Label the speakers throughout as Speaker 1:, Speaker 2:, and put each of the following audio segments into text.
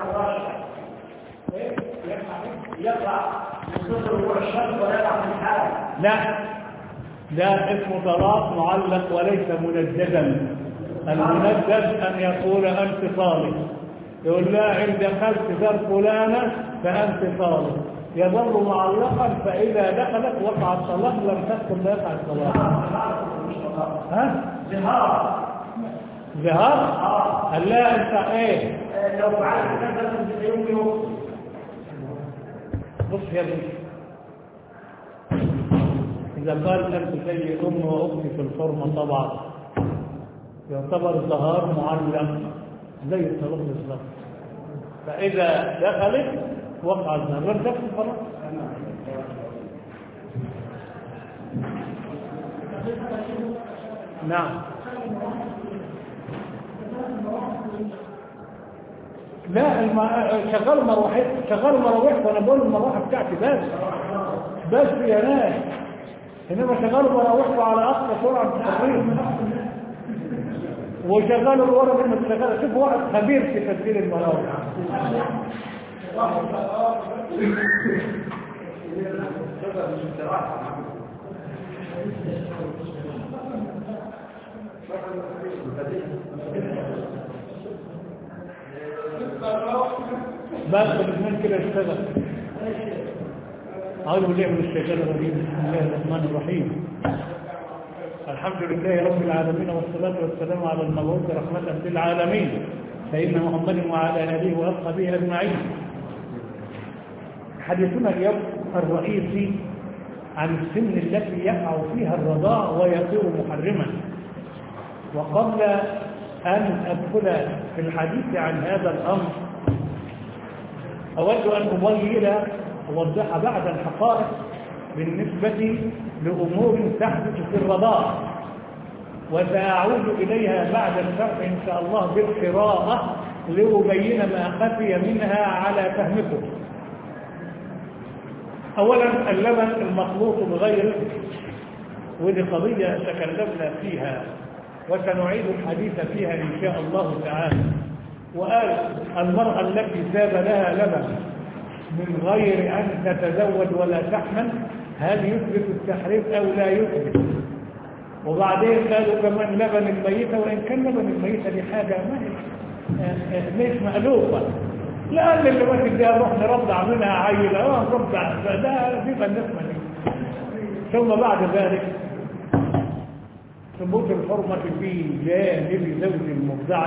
Speaker 1: يقع من صدر الشرط ويقع في الحال.
Speaker 2: لا، ده اسمه طلاق معلق وليس منددا. المندد أن يقول أنت طالق، يقول لا إن دخلت دار فلانة فأنت طالق، يظل معلقا، فإذا دخلت وقع الطلاق لم تدخل يقع الطلاق. ها؟ زهار؟ قال لا أنت إيه؟
Speaker 1: لو فعلت كذا يمكن.
Speaker 2: بص يا ابني، إذا قال أنت زي أم وأختي في الحرمة طبعا يعتبر الظهار معلق زي الطلاق بالظبط، فإذا دخلت وقع الظهار غير دخل خلاص. نعم. لا شغال مراوح وانا بقول المروحه بتاعتي بس يا ناس، انما شغال مراوحه على اقصى سرعه التقريب، وشغال الورق المتشغله. شوف واحد خبير في تسجيل المراوح. بس الاثنين كده اشتغل. أعوذ بالله من الشيطان الرجيم. بسم الله الرحمن الرحيم. الحمد لله رب العالمين، والصلاة والسلام على المبعوث رحمة للعالمين سيدنا محمد وعلى آله وأصحابه أجمعين. حديثنا اليوم الرئيسي عن السن التي يقع فيها الرضاع ويصير محرما. وقبل أن أدخل في الحديث عن هذا الأمر أود أن أوضح بعض الحقائق بالنسبة لأمور تحدث في الرضاعة، وسأعود إليها بعد الشرح إن شاء الله بالقراءة لأبين ما خفي منها على فهمكم. أولا اللبن المخلوط بغيره، ودي قضية تكلمنا فيها وسنعيد الحديث فيها إن شاء الله تعالى. وقال المرأة التي ساب لها لبن من غير أن تتزوج ولا تحمل هل يثبت التحريم أو لا يثبت؟ وبعدين قالوا كمان لبن الميتة، وإن كان لبن الميتة دي حاجة مش مألوفة، لأن اللي ما تديها روح نرضع منها عيلة نرضع، فده بيبقى الناس مني. ثم بعد ذلك ثبوت الحرمة في جانب زوج المرضعة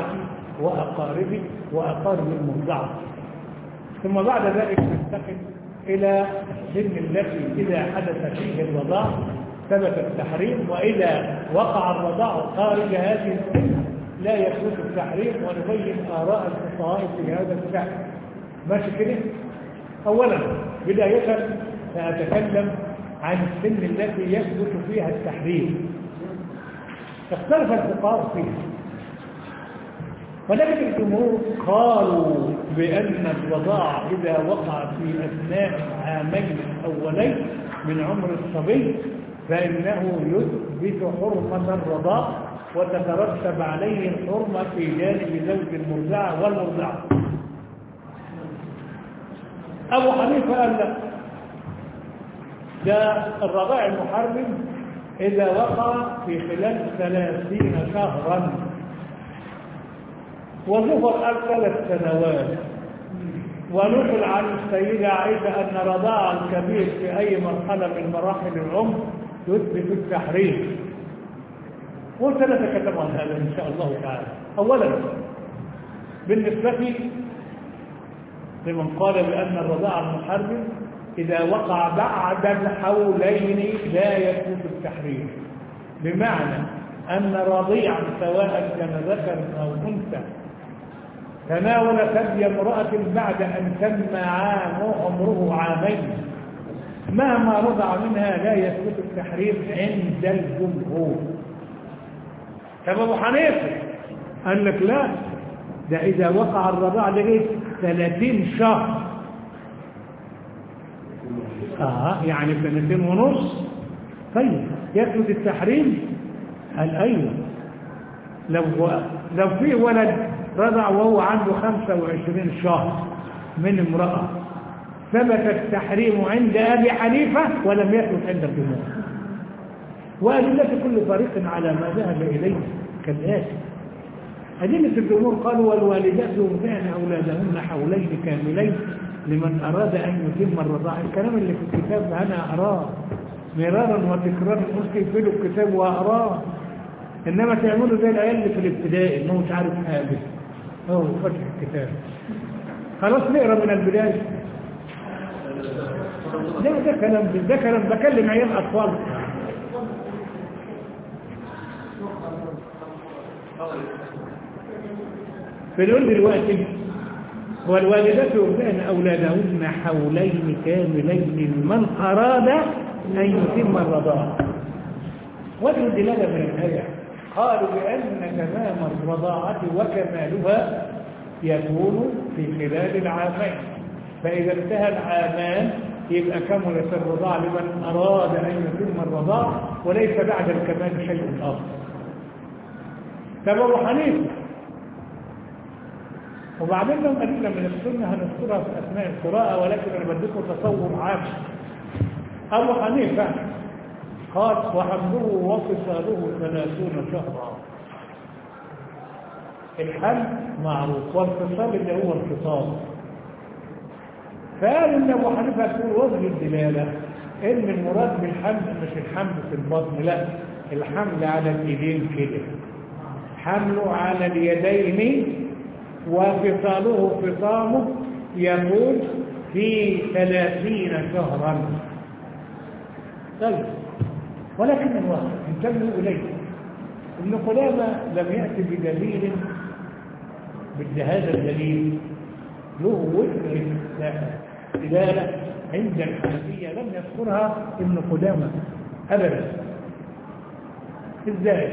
Speaker 2: وأقارب المرضعة. ثم بعد ذلك ننتقل إلى السن التي إذا حدث فيه الرضاع ثبت التحريم، وإذا وقع الرضاع خارج هذه السن لا يثبت التحريم، ونبين آراء الفقهاء في هذا الشأن. ماشي كده؟ أولا بداية سأتكلم عن السن التي يثبت فيها التحريم. اختلف الفقهاء فيها، ولكن الجمهور قالوا بأن الرضاع إذا وقع في أثناء العامين الأولين من عمر الصبي فإنه يثبت حرمة الرضاع وتترتب عليه الحرمة في جانب زوج المرضعة والمرضعة. أبو حنيفة قال لا، ده الرضاع المحرم إذا وقع في خلال 30 شهرا، وظهر قال 3 سنوات. ونقل عن السيدة عائشة أن رضاع الكبير في أي مرحلة من مراحل العمر يثبت التحريم، وسنتكلم عن هذا إن شاء الله تعالى. أولا بالنسبة لمن قال بأن الرضاع المحرم إذا وقع بعد الحولين لا يثبت التحريم، بمعنى أن رضيعا سواء كان ذكر أو أنثى تناول ثدي امرأة بعد أن تم عمره عامين مهما رضع منها لا يثبت التحريم عند الجمهور. طب أبو حنيفة قال لك لا، ده إذا وقع الرضاع لغاية 30 شهر، يعني 2 ونص. طيب يثبت التحريم؟ قال أيوه، لو في ولد رضع وهو عنده 25 شهر من امرأة ثبت التحريم عند أبي حنيفة ولم يثبت عند الجمهور. وأدلة كل فريق على ما ذهب إليه كالآتي: أدلة الجمهور قالوا والوالدات يرضعن أولادهن حولين كاملين لمن أراد أن يتم الرضاعة. الكلام اللي في الكتاب أنا أراه مرارا وتكرارا، ممكن يقفلوا الكتاب وأراه، إنما تعملوا زي العيال اللي في الابتدائي إنه مش عارف حاجة هو فتح الكتاب خلاص نقرأ من البداية. ده كلام بكلم عيال أطفال. فنقول دلوقتي والوالدات يرضعن أولادهن حولين كاملين لمن أراد أن يتم الرضاعة. وجه الدلالة من الآية قالوا بأن تمام الرضاعة وكمالها يكون في خلال العامين، فإذا انتهى العامان يبقى كملت الرضاعة لمن أراد أن يتم الرضاعة وليس بعد الكمال شيء آخر. أبو حنيفة وبعدين لهم أدلة من السنة هنذكرها في أثناء القراءة، ولكن أنا بديكم تصور عام. أبو حنيفة قال وحمله وفصاله 30 شهرا. الحمل معروف والفصال اللي هو الفصال. فقال إن أبو حنيفة يقول وجه الدلالة إن المراد بالحمل مش الحمل في البطن، لا، الحمل على اليدين كده، حمله على اليدين وفصاله فصامه يكون في 30 شهرا. طيب ولكن الواقع انتبهوا إليه ابن قدامة لم يأتي بدليل هذا الدليل له وجه دلالة عند الحنفية لم يذكرها ابن قدامة أبدا. إزاي؟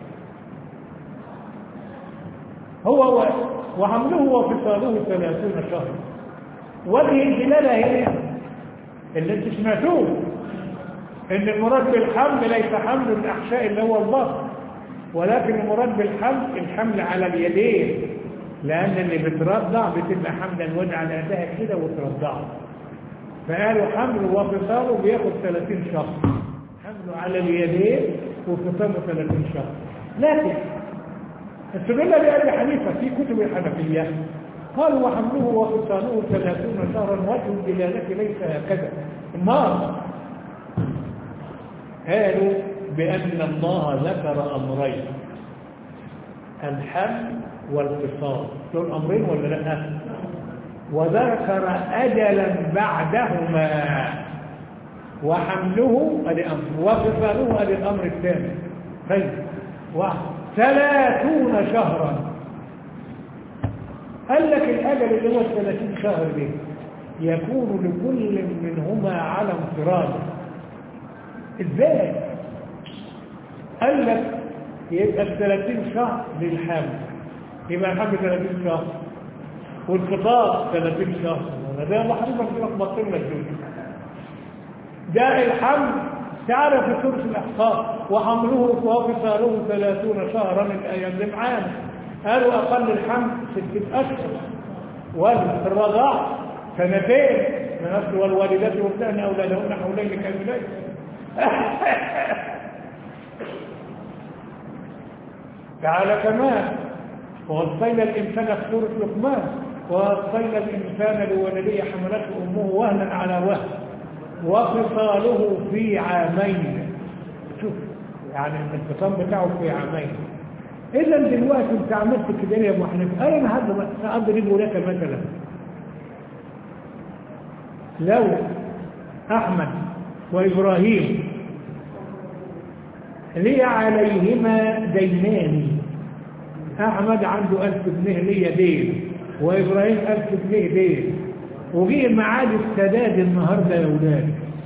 Speaker 2: هو وحمله وفصاله 30 شهرا. وجه الدلالة هي اللي انت سمعتوه ان المراد بالحمل ليس حمل الأحشاء اللي هو البطن، ولكن المراد بالحمل الحمل على اليدين، لأن اللي بترضع بتبقى حمل الوجه على يدها كده وترضعه. فقالوا حمل وفصاله بياخد 30 شهر، حمله على اليدين وفصاله 30 شهر. لكن استدل بأبي حنيفة في كتب الحنفية قالوا وحمله وفصاله 30 شهرا وجه الدلالة ليس هكذا. النار قالوا بأن الله ذكر أمرين: الحمل والفصال، دول أمرين ولا لا؟ وذكر أجلا بعدهما، وحمله ادي امر وفصاله ادي الامر الثاني. طيب 30 شهرا قال لك الاجل اللي هو 30 شهر دي يكون لكل منهما على انفراد. ازاي؟ قال لك يبقى 30 شهر للحمل، يبقى الحمل 30 شهر والفطار 30 شهر. ده محرومة كده تبطل لك ده الحمل تعرف في سورة الأحقاف وحمله وفصاله 30 شهرا الأيام اللي معانا. قالوا أقل الحمل 6 أشهر والرضاع 2 من أصل والوالدات يرضعن أولادهن حولين كاملين. تعالى كمان ووصينا الإنسان في سورة لقمان ووصينا الإنسان لولده حملته أمه وهنا على وهن وفصاله في عامين. شوف يعني الانفصام بتاعه في عامين. إذا دلوقتي انت عملت كده يا ابو حنيفه، انا هضرب لك مثلا لو احمد وابراهيم لي عليهما دينان، احمد عنده 1000 جنيه ليا دين وابراهيم 1000 جنيه دين، وجي ميعاد السداد النهارده يا ولاد،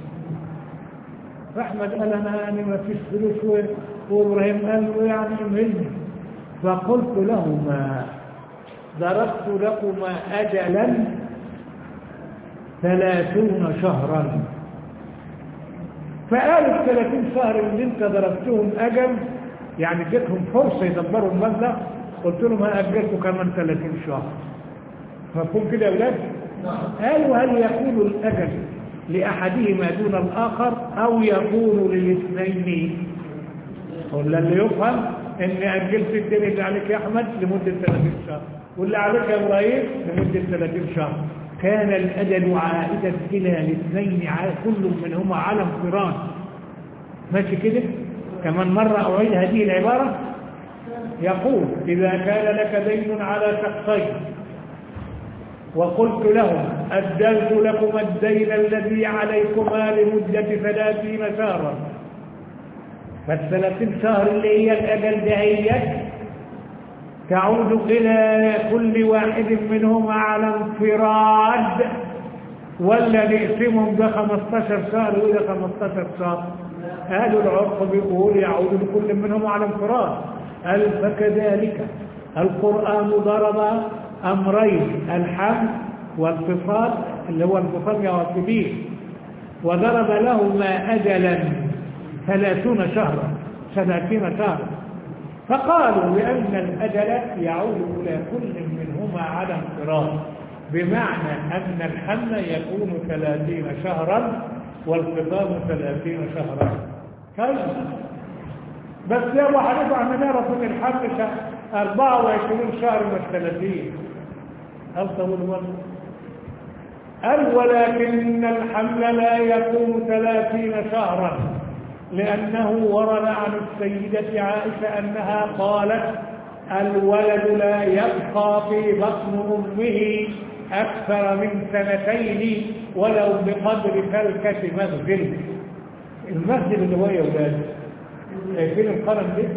Speaker 2: احمد قال انا يعني ما فيش فلوس وابراهيم قال له يعني مهلني، فقلت لهما ضربت لكما اجلا 30 شهرا. فقالوا 30 شهر اللي انت ضربتهم اجل يعني اديتهم فرصه يدبروا المبلغ، قلت لهم هأجلكم كمان 30 شهر. مفهوم كده يا أولاد؟ قالوا هل يكون الأجل لأحدهما دون الآخر أو يكون للاثنين؟ قلنا اللي يفهم إني أجلت الدين اللي عليك يا أحمد لمدة 30 شهر واللي عليك يا إبراهيم لمدة 30 شهر. كان الأجل عائدا إلى الاثنين كل منهما على انفراد. ماشي كده؟ كمان مرة أعيد هذه العبارة. يقول إذا كان لك دين على شخصين وقلت لهم أجلت لكم الدين الذي عليكما لمدة 30 شهرا، فال30 شهر اللي هي الأجل دهيت تعود إلى كل واحد منهما على انفراد، ولا نقسمهم ده 15 شهر وده 15 شهر؟ قالوا العرف بيقول يعود لكل منهم على انفراد. قال فكذلك القرآن ضرب أمرين، الحمل والانفصال اللي هو انفصال يواسبين، وضرب لهما أجلا 30 شهرا 30 شهرا. فقالوا بأن الأجل يعود إلى كل منهما على انفراد، بمعنى أن الحمل يكون 30 شهرا والخطاب 30 شهرا. كيف؟ بس يا أبو حنيفة عم نعرف أن الحمل 24 شهر مش 30. هل طول الوقت؟ قال ولكن الحمل لا يكون 30 شهرا، لأنه ورد عن السيدة عائشة أنها قالت الولد لا يبقى في بطن أمه أكثر من 2 ولو بقدر فلكة مغزل. المغزل اللي هو يا ولاد شايفين القلم ده؟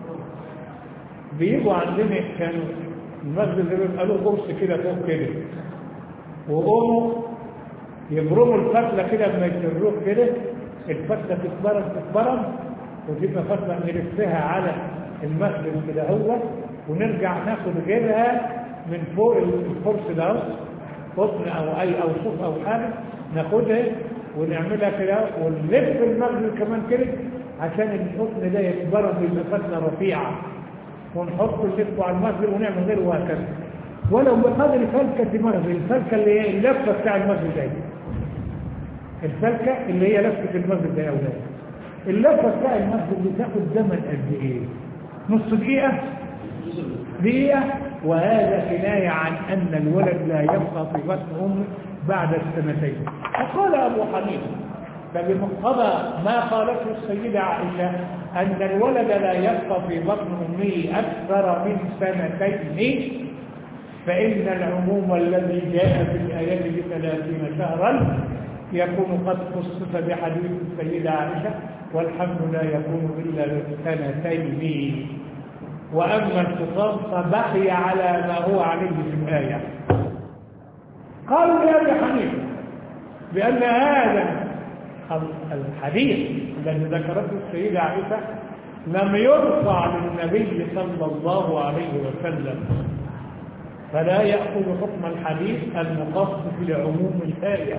Speaker 2: بيجوا عندنا كانوا المغزل اللي بيبقى له قرص كده فوق كده، وقوموا يبرموا الفتلة كده لما يسروه كده الفتلة تتبرم وتبقى فتلة نلفها على المغزل كده هو، ونرجع ناخد غيرها من فوق القرص ده قطن او اي او صوف او حاجه، ناخدها ونعملها كده ونلف المغزل كمان كده عشان القطن ده يتبرد يبقى فتله رفيعه، ونحط اللف على المغزل ونعمل غيره وهكذا. ولو بقدر فلكه مغزل، الفلكه اللي هي اللفه بتاع المغزل ده، الفلكه اللي هي لفه المغزل ده يا اولاد، اللفه بتاع المغزل بتاخد زمن قد ايه؟ نص دقيقه. وهذا كناية عن أن الولد لا يبقى في بطن أمه بعد 2. فقال أبو حنيفة فبمقتضى ما قالته السيدة عائشة أن الولد لا يبقى في بطن أمه أكثر من 2، فإن العموم الذي جاء في الآيات ب30 شهرا يكون قد خصص بحديث السيدة عائشة، والحمل لا يكون إلا ب2. وأما الخطاب فبقي على ما هو عليه في الآية. قالوا يا أبي حنيفة بأن هذا الحديث الذي ذكرته السيدة عائشة لم يرفع للنبي صلى الله عليه وسلم، فلا يأخذ حكم الحديث المخصص لعموم الآية.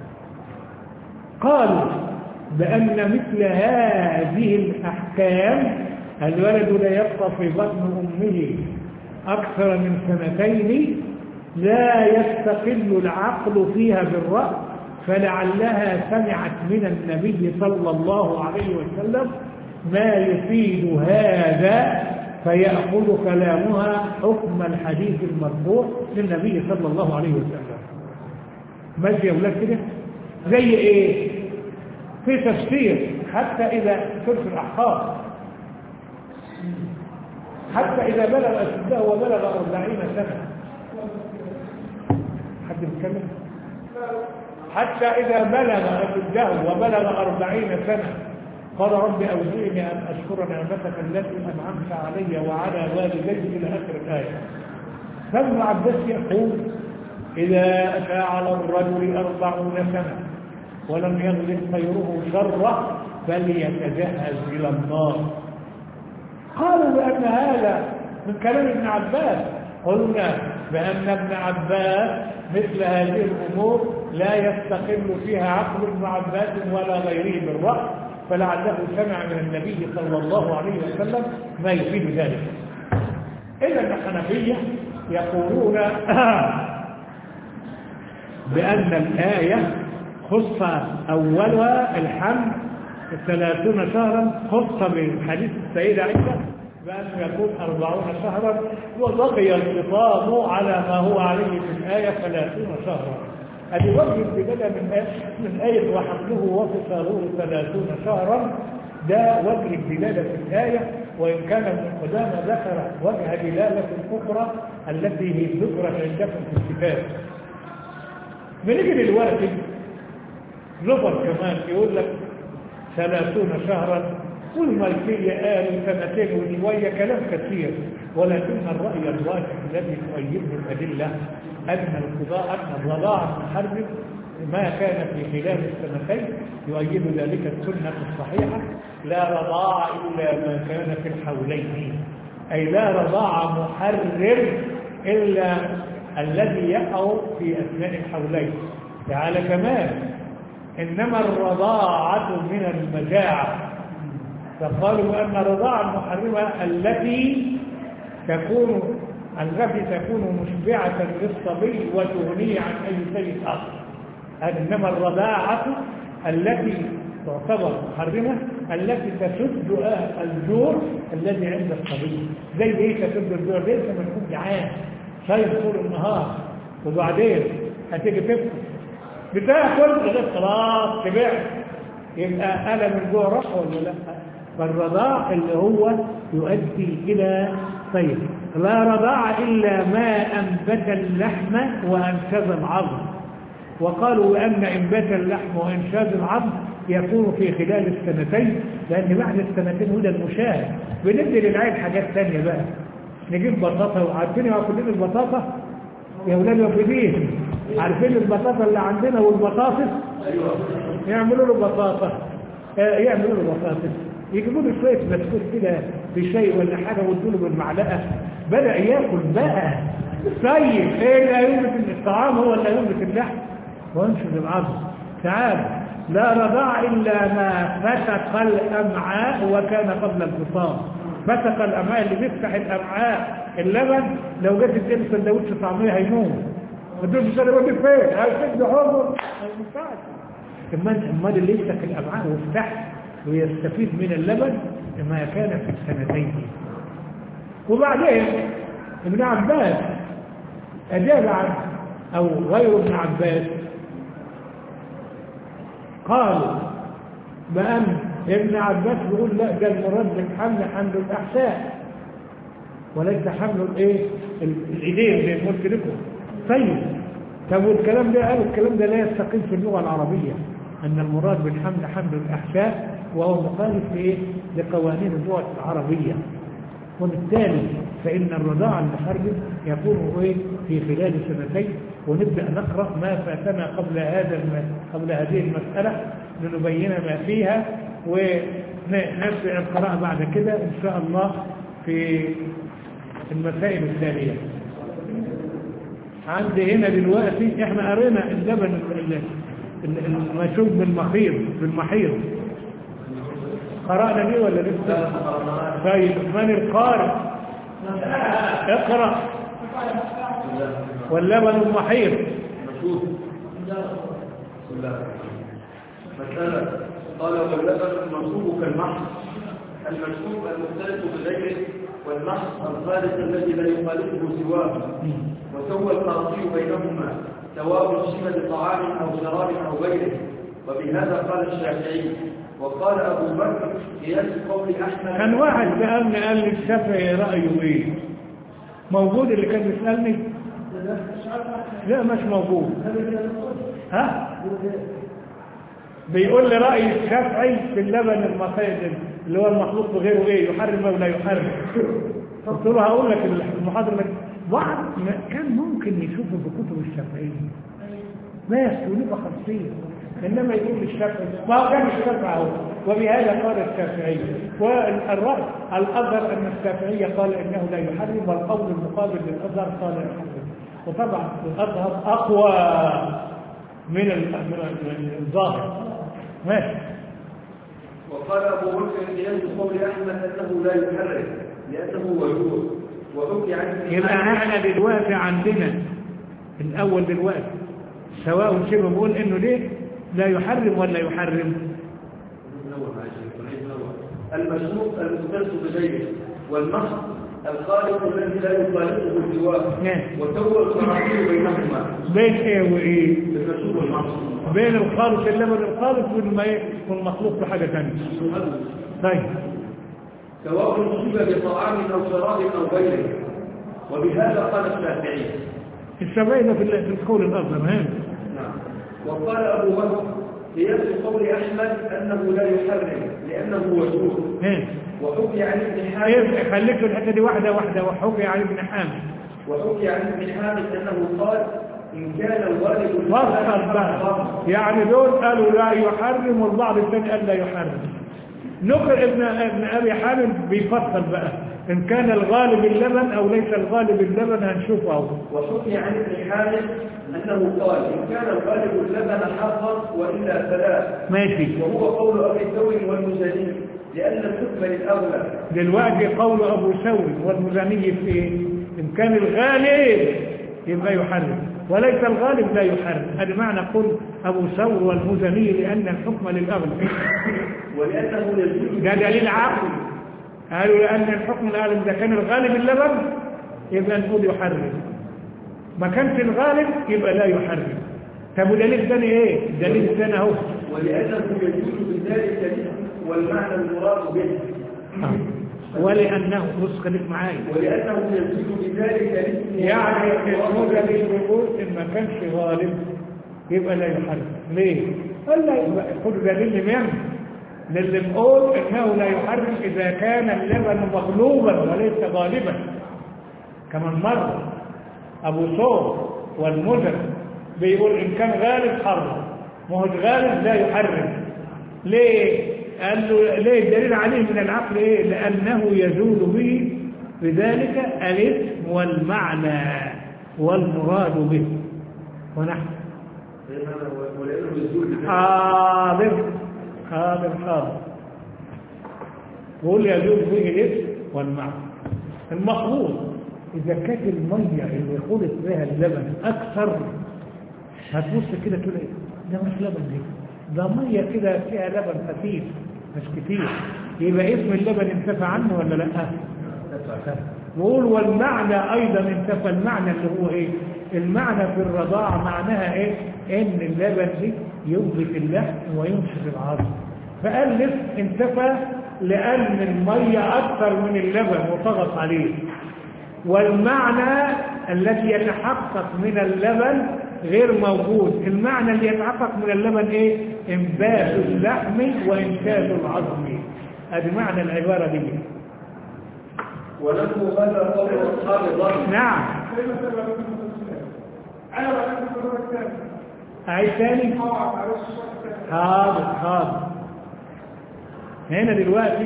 Speaker 2: قالوا بأن مثل هذه الأحكام الولد لا يبقى في بطن أمه أكثر من 2 لا يستقل العقل فيها بالرأي، فلعلها سمعت من النبي صلى الله عليه وسلم ما يفيد هذا فيأخذ كلامها حكم الحديث المرفوع للنبي صلى الله عليه وسلم. ماشي يا أولاد كده؟ زي إيه؟ في تفسير حتى إذا سورة الأحقاف حتى إذا بلغ أشده وبلغ 40 سنة. حد بيتكلم؟ حتى إذا بلغ أشده وبلغ 40 سنة قال رب أوزعني أن أشكر نعمتك التي أنعمت علي وعلى والدي إلى آخر الآية. فابن عباس يقول إذا أتى على الرجل 40 سنة ولم يغلب خيره شره فليتجهز إلى النار. قالوا بأن هذا من كلام ابن عباس. قلنا بأن ابن عباس مثل هذه الأمور لا يستقل فيها عقل ابن عباس ولا غيره بالرأي، فلعله سمع من النبي صلى الله عليه وسلم ما يفيد ذلك. إلا أن الحنفية يقولون بأن الآية خص أولها الحمل 30 شهرا، خص بحديث السيدة عائشة بأنه يكون 40 شهرا، وبقي الخطاب على ما هو عليه في الآية 30 شهرا. هذه وجه الدلالة من آية وحمله وفصاله 30 شهرا، ده وجه الدلالة في الآية. وإن كان ابن قدامة ذكر وجه دلالة أخرى التي هي ذكرت عندكم في الكتاب. بنيجي دلوقتي زبر كمان يقول لك 30 شهرا، والمالكية قالوا 2 وشوية، كلام كثير. ولكن الرأي الراجح الذي تؤيده الأدلة أن الرضاعة المحرم ما كان في خلال السنتين يؤيد ذلك السنة الصحيحة: لا رضاعة إلا ما كان في الحولين، أي لا رضاعة محرم إلا الذي يقع في أثناء الحولين. تعالى كمان: إنما الرضاعة من المجاعة، فقالوا أن الرضاعة المحرمة التي تكون مشبعة للصبي وتغنيه عن أي شيء آخر. إنما الرضاعة التي تعتبر محرمة التي تسد الجوع الذي عند الصبي. زي ايه تسد الجوع؟ ليس من يكون جعان شايف طول النهار وبعدين هتيجي تفطر بتاكل لغايه خلاص تبعت، يبقى ألم الجوع راح ولا لا؟ فالرضاع اللي هو يؤدي إلى طيب. لا رضاع إلا ما أنبت اللحم وأنشز العظم. وقالوا أن إنبات اللحم وإنشاز العظم يكون في خلال السنتين، لأن بعد السنتين هدى المشاهد بندي للعين حاجات ثانية بقى. نجيب بطاطا، وعارفين يا كلنا البطاطا يا ولاد وفدين، عارفين البطاطا اللي عندنا والبطاطس؟ يعملوا له بطاطا، يعملوا له بطاطس، يجيبوا له شويه بسكوت كده بشيء ولا حاجه ويدوا له بالمعلقه، بدا ياكل بقى. طيب ايه اللي ينبت الطعام؟ هو اللي ينبت اللحم وينشز العظم. تعال: لا رضاع الا ما فتق الامعاء وكان قبل الفطام. فتق الامعاء اللي بيفتح الامعاء، اللبن لو جت تديله سندوتش طعميه هيموت. الدكتور مش هيقول لك فين؟ هيسد حضر ما ينفعش. امال اللي يفتح الامعاء ويفتح ويستفيد من اللبن ما كان في السنتين. وبعدين ابن عباس أجاب عنه أو غير ابن عباس، قالوا بأن ابن عباس بيقول لا، ده المراد بالحمل حمل الأحشاء وليس حمل الإيدين زي ما قلت لكم. طيب طب والكلام ده قالوا الكلام ده لا يستقيم في اللغة العربية، أن المراد بالحمل حمل الأحشاء، وهو مخالف لقوانين اللغة العربية. وبالتالي فإن الرضاعة المحرم يكون في خلال سنتين. ونبدأ نقرأ ما فاتنا قبل هذه المسألة لنبين ما فيها، ونبدأ القراءة بعد كده إن شاء الله في المسائل التالية. عندي هنا دلوقتي احنا قرينا اللبن المشوب بالمحيض، قرأنا ليه ولا لسه؟ طيب من القارئ؟ اقرأ. واللبن المحيض
Speaker 3: مشوب. بسم الله. مسألة. قال: واللبن المشوب كالمحض، المشوب المختلط بغيره، والمحض الخالص الذي لا يخالطه سواه. وسوى القاضي بينهما سواء شمل طعام أو شراب أو غيره. وبهذا قال الشافعي. وقال أبو بكر قياس قول أحمد.
Speaker 2: كان واحد سألني قال لي الشافعي رأيه إيه؟ موجود اللي كان بيسألني؟ لا مش موجود. ها؟ بيقول لي رأي الشافعي في اللبن المحيض اللي هو المخلوط بغيره إيه؟ يحرم أو لا يحرم؟ قلت له هقول لك المحاضرة بعض كان ممكن يشوفوا بكتب الشافعية ناس ونبقى خمسين، إنما يقول الشافعي ما هو كان الشافعي اهو. وبهذا قال الشافعي. والرأي الأظهر أن الشافعية قال إنه لا يحرم، والقول المقابل للأظهر قال يحرم. وطبعا الأظهر أقوى من الظاهر. ماشي.
Speaker 3: وقال أبو بكر قياس قول أحمد أنه لا يحرم لأنه وجوه، وحكي عن
Speaker 2: يبقى احنا دلوقتي عندنا الاول دلوقتي سواء شبه بقول انه ليه لا يحرم ولا يحرم.
Speaker 3: المشروط المختص بغيره والنص الخالق الذي لا يخالفه الجواب وتو القرائن بينهما.
Speaker 2: بين ايه وايه؟
Speaker 3: المشروط والنص
Speaker 2: بين الخالق اللبن الخالق والمخلوق بحاجه ثانيه. طيب
Speaker 3: سواء أصيب بطعام أو شراب أو غيره. وبهذا قال الشافعي.
Speaker 2: الشافعي في القول الأظهر. نعم.
Speaker 3: وقال أبو بكر قياس قول أحمد أنه لا يحرم لأنه وجود. وحكي عن ابن حامد.
Speaker 2: خليك في الحتة دي واحدة وحكي عن ابن حامد.
Speaker 3: وحكي عن ابن حامد أنه قال إن كان الوالد
Speaker 2: فصل بقى يعني دول قالوا لا يحرم والبعض الثاني قال لا يحرم. نقل ابن أبي حامد بيفصل بقى إن كان الغالب اللبن أو ليس الغالب اللبن هنشوفه.
Speaker 3: وحكي عن ابن حامد أنه قال إن كان الغالب اللبن حقا وإلا فلا.
Speaker 2: ماشي.
Speaker 3: وهو قول أبي ثور والمزني لأن الحكم للأولى.
Speaker 2: دلوقتي قول أبو ثور والمزني في إيه؟ إن كان الغالب يبقى يحرم وليس الغالب لا يحرم. هذا معنى قول أبو ثور والمزني لأن الحكم للأغلب
Speaker 3: ولأنه يجوز.
Speaker 2: ده دليل عقلي. قالوا لأن الحكم الأغلب إذا كان الغالب اللبن يبقى نقول يحرم ما كانش الغالب يبقى لا يحرم. طب ودليل ثاني ايه؟ الدليل الثاني اهو
Speaker 3: ولأنه يجوز بذلك والمعنى المراد به.
Speaker 2: ولأنه بص خليك معايا
Speaker 3: ولأنه يجوز بذلك
Speaker 2: يعني الموجة للوجود إن ما كانش غالب يبقى لا يحرم. ليه؟ قال لا يبقى خد دليل من للي بقول إنه لا يحرم إذا كان اللبن مغلوبا وليس غالبا. كمان مرة أبو ثور والمزن بيقول إن كان غالب حرم ما هو غالب لا يحرم. ليه؟ قال له ليه؟ الدليل عليه من العقل إيه؟ لأنه يزول به بذلك الاسم والمعنى والمراد به. ونحن حاضر قول يزول به الاسم والمعنى. المخلوط إذا كانت المية اللي خلط بها اللبن أكثر هتبص كده تقول إيه؟ ده مش لبن دي، ده مية كده فيها لبن خفيف مش كتير، يبقى اسم اللبن انتفى عنه ولا لأ؟ وقول والمعنى أيضا انتفى. المعنى اللي هو إيه؟ المعنى في الرضاعة معناها إيه؟ إن اللبن دي ينبت اللحم وينشف العظم. فقال لسه انتفى لأن المية أكثر من اللبن وطغط عليه. والمعنى الذي يتحقق من اللبن غير موجود. المعنى اللي يتحقق من اللبن ايه؟ انبات اللحم وانتاج العظم. هذا معنى العبارة دي.
Speaker 3: ولكن هذا قول أصحاب الظن.
Speaker 2: نعم. أعيد ثاني. حاضر. هنا دلوقتي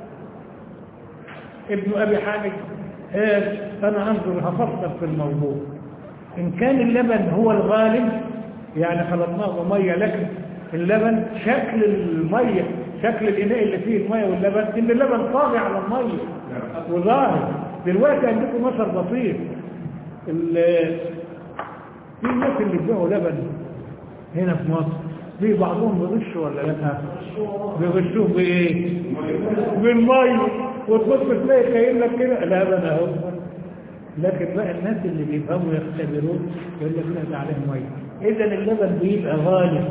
Speaker 2: ابن أبي حامد أنا أنظر هفصل في الموضوع. إن كان اللبن هو الغالب يعني خلطناه بمية، لكن اللبن شكل المية شكل الإناء اللي فيه المية واللبن إن اللبن طاغي على المية وظاهر. دلوقتي عندكم مثل بسيط، في الناس اللي بيبيعوا لبن هنا في مصر في بعضهم بيغشوا ولا لا؟ بيغشوه بايه؟ بالميه. وتبص تلاقي قايل لك كده لبن اهو. لكن بقى الناس اللي بيفهموا يختبرون يقول لك لا ده عليه ميه. اذا اللبن بيبقى غالي،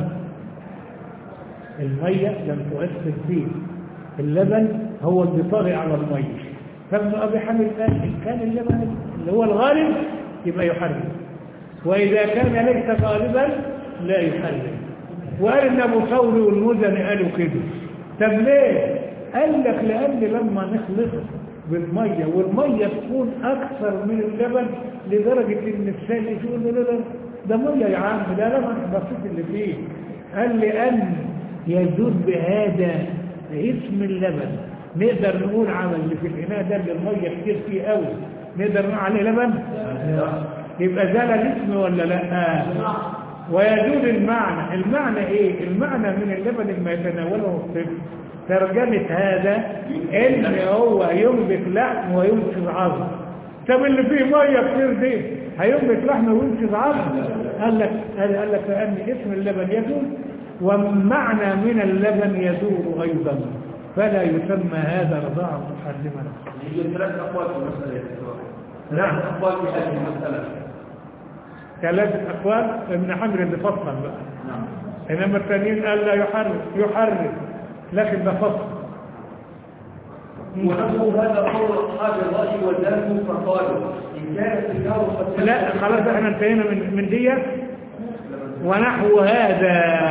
Speaker 2: الميه لم تؤثر فيه، اللبن هو اللي طاغي على الميه. فابن ابي حامد قال ان كان اللبن اللي هو الغالب يبقى يحرم، واذا كان ليس غالبا لا يحرم. وقال ان ابو ثور والمزني قالوا كده. طب ليه؟ قال لك لان لما نخلط بالميه والميه تكون اكثر من اللبن لدرجه ان السائل يقول له لا ده ميه يا عم، ده لبن بسيط اللي فيه. قال لان يزول بهذا اسم اللبن نقدر نقول عمل اللي في الاناء ده اللي الميه كتير فيه قوي نقدر نقول عليه لبن؟ يبقى زال الاسم ولا لا؟ ويزول المعنى. المعنى ايه؟ المعنى من اللبن لما يتناوله الطفل. ترجمة هذا ان هو ينبت لحم وينشف عظم. طب اللي فيه ميه كتير دي هيوم يطلعنا ويمشي ضعفنا. قال لك لأن اسم اللبن يدور ومعنى من اللبن يدور أيضا، فلا يسمى هذا رضاعا محرما.
Speaker 3: يوجد 3 أقوال في المسألة.
Speaker 2: نعم
Speaker 3: 3 أقوال في هذه المسألة.
Speaker 2: 3 أقوال ابن حجر اللي فصل بقى.
Speaker 3: نعم.
Speaker 2: إنما الثانيين قال لا يحرم لكن ده فصل.
Speaker 3: ونحو هذا قول أصحاب الرأي والدم فقالوا إن كانت النار قد
Speaker 2: لا خلاص احنا انتهينا من دي. ونحو هذا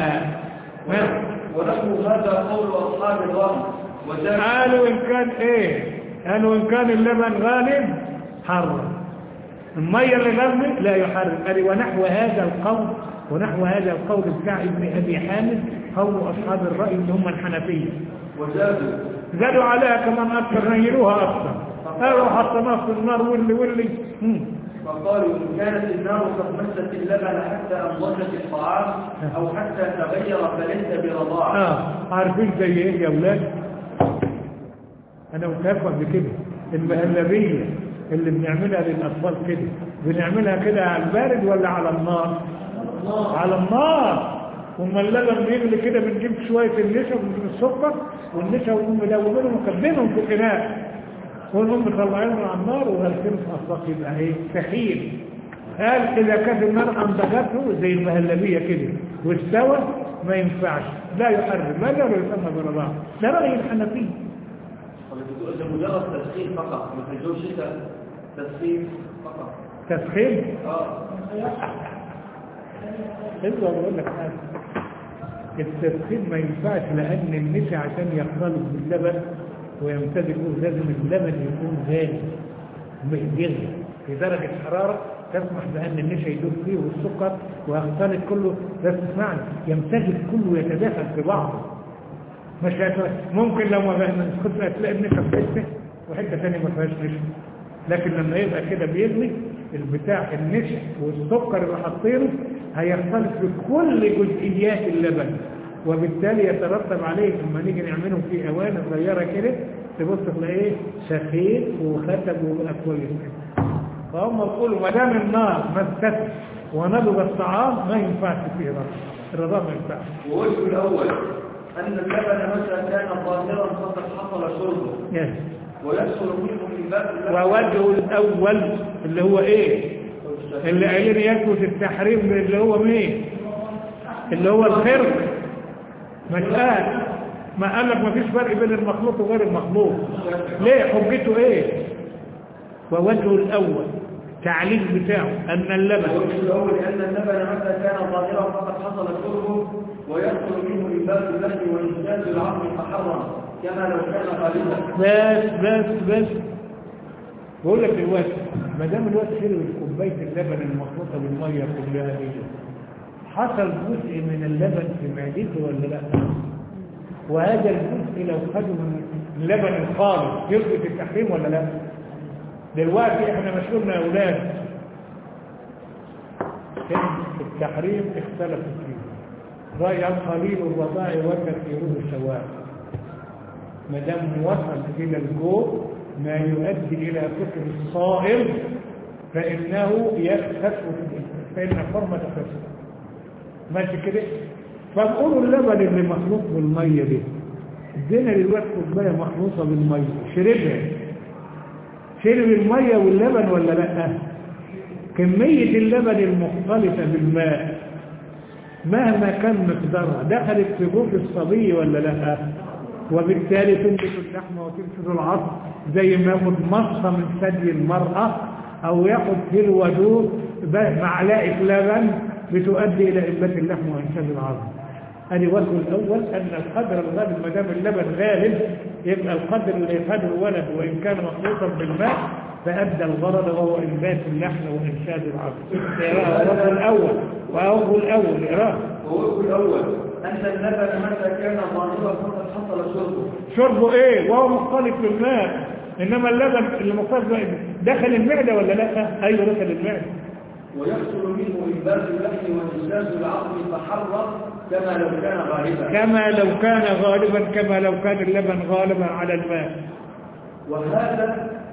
Speaker 3: ونحو هذا قول أصحاب الرأي والدم
Speaker 2: قالوا إن كان قالوا إن كان اللبن غالب حرم، المية اللي غالبة لا يحرم. قال ونحو هذا القول بتاع ابن أبي حامد قول أصحاب الرأي اللي هم الحنفية. زادوا عليها كمان أكثر، نيلوها أكثر، قالوا حطناها في النار واللي
Speaker 3: فقالوا إن كانت النار قد مست اللبن حتى أنضجت الطعام أو حتى تغير فليس برضاعة.
Speaker 2: عارفين زي إيه يا أولاد؟ أنا متأكد بكده المهلبية اللي بنعملها للأطفال كده بنعملها كده على البارد ولا على النار؟ على النار. وما اللبن بيغلي كده بنجيب شوية النشا ونجيب السكر والنشا ونقوم مدوبينهم ومكبينهم في الإناء ونقوم مطلعينهم على النار وغالفينهم في أطباق يبقى سخين. قال إذا كانت النار أنضجته زي المهلبية كده واستوى ما ينفعش، لا يحرم، لا يسمى برضاعة. ده رأي الحنفية.
Speaker 3: ده مجرد تسخين فقط، ما تجوش تسخين فقط.
Speaker 2: تسخين؟ انت بقول لك حاجه، التسخين ما ينفعش لان النشا عشان يختلط باللبن ويمتزج لازم اللبن يكون غالي يغلي في درجه حراره تسمح بان النشا يدوب فيه والسكر ويختلط كله. بس اسمعني يمتزج كله ويتداخل في بعضه. مش ممكن لو ما كنت هتلاقي النشا في حته وحته ثانيه ما فيهاش نشا، لكن لما يبقى كده بيغلي البتاع النشا والسكر اللي حاطينه هيختلط بكل جزئيات اللبن، وبالتالي يترتب عليه لما نيجي نعمله في اواني صغيره كده تبص تلاقيه سخين وختم وبقى كويس. فهم يقولوا ما دام النار مست ونضج الطعام ما ينفعش فيه الرضاعه ما ينفعش.
Speaker 3: ووجه الاول ان اللبن متى كان ظاهرا فقد حصل شربه ويحصل منه من باب اللبن.
Speaker 2: ووجه الاول اللي هو اللي قايلين يثبت التحريم اللي هو مين؟ اللي هو الخرق. مش قال ما قال لك ما فيش فرق بين المخلوق وغير المخلوق. ليه حجته ووجه الاول تعليل بتاعه ان اللبن
Speaker 3: ووجه الاول ان اللبن متى كان ظاهرا فقد حصل شربه ويحصل منه من باب اللحم وانسداد العظم فحرم كما لو كان غالبا.
Speaker 2: بس بقول لك دلوقتي ما دام الوقت شرب كوبايه اللبن المخلوطه بالميه كلها دي حصل جزء من اللبن في معدته ولا لا؟ وهذا الجزء لو خده من اللبن الخالص يثبت التحريم ولا لا؟ دلوقتي احنا مشغولنا يا اولاد التحريم اختلف فيه راي القليل الرضاع وكثيره سواء. ما دام وصل الى الجوع ما يؤدي إلى فكر الصائم فإنه يخفف فإن الحرمة تخفف. ماشي كده؟ فبقولوا اللبن اللي مخلوط بالمية دي ادينا دلوقتي كوباية مخلوطة بالمية شرب المية واللبن ولا لا؟ كمية اللبن المختلطة بالماء مهما كان مقدارها دخلت في جوف الصبي ولا لا؟ وبالتالي تنبت اللحمة وتنشر العظم زي ما ياخد مصفى من ثدي المرأة أو ياخد في الودود معلقة لبن بتؤدي إلى إنبات اللحم وإنشاد العظم. هذه وجه الأول أن القدر الغالب ما دام اللبن غالب يبقى القدر اللي يخده الولد وإن كان مخلوطا بالماء فأدى الغرض وهو إنبات اللحم وإنشاد العظم. وجه الأول ووجه الأول
Speaker 3: أن اللبن متى كان ظاهرا فقد حصل
Speaker 2: شربه وهو مختلط بالماء. إنما اللبن اللي مختلط دخل المعدة ولا لا؟ أيوه دخل المعدة.
Speaker 3: ويحصل منه إنبات اللحم وإنشاد العظم فحرم كما لو كان غالبا.
Speaker 2: كما لو كان اللبن غالبا على الماء.
Speaker 3: وهذا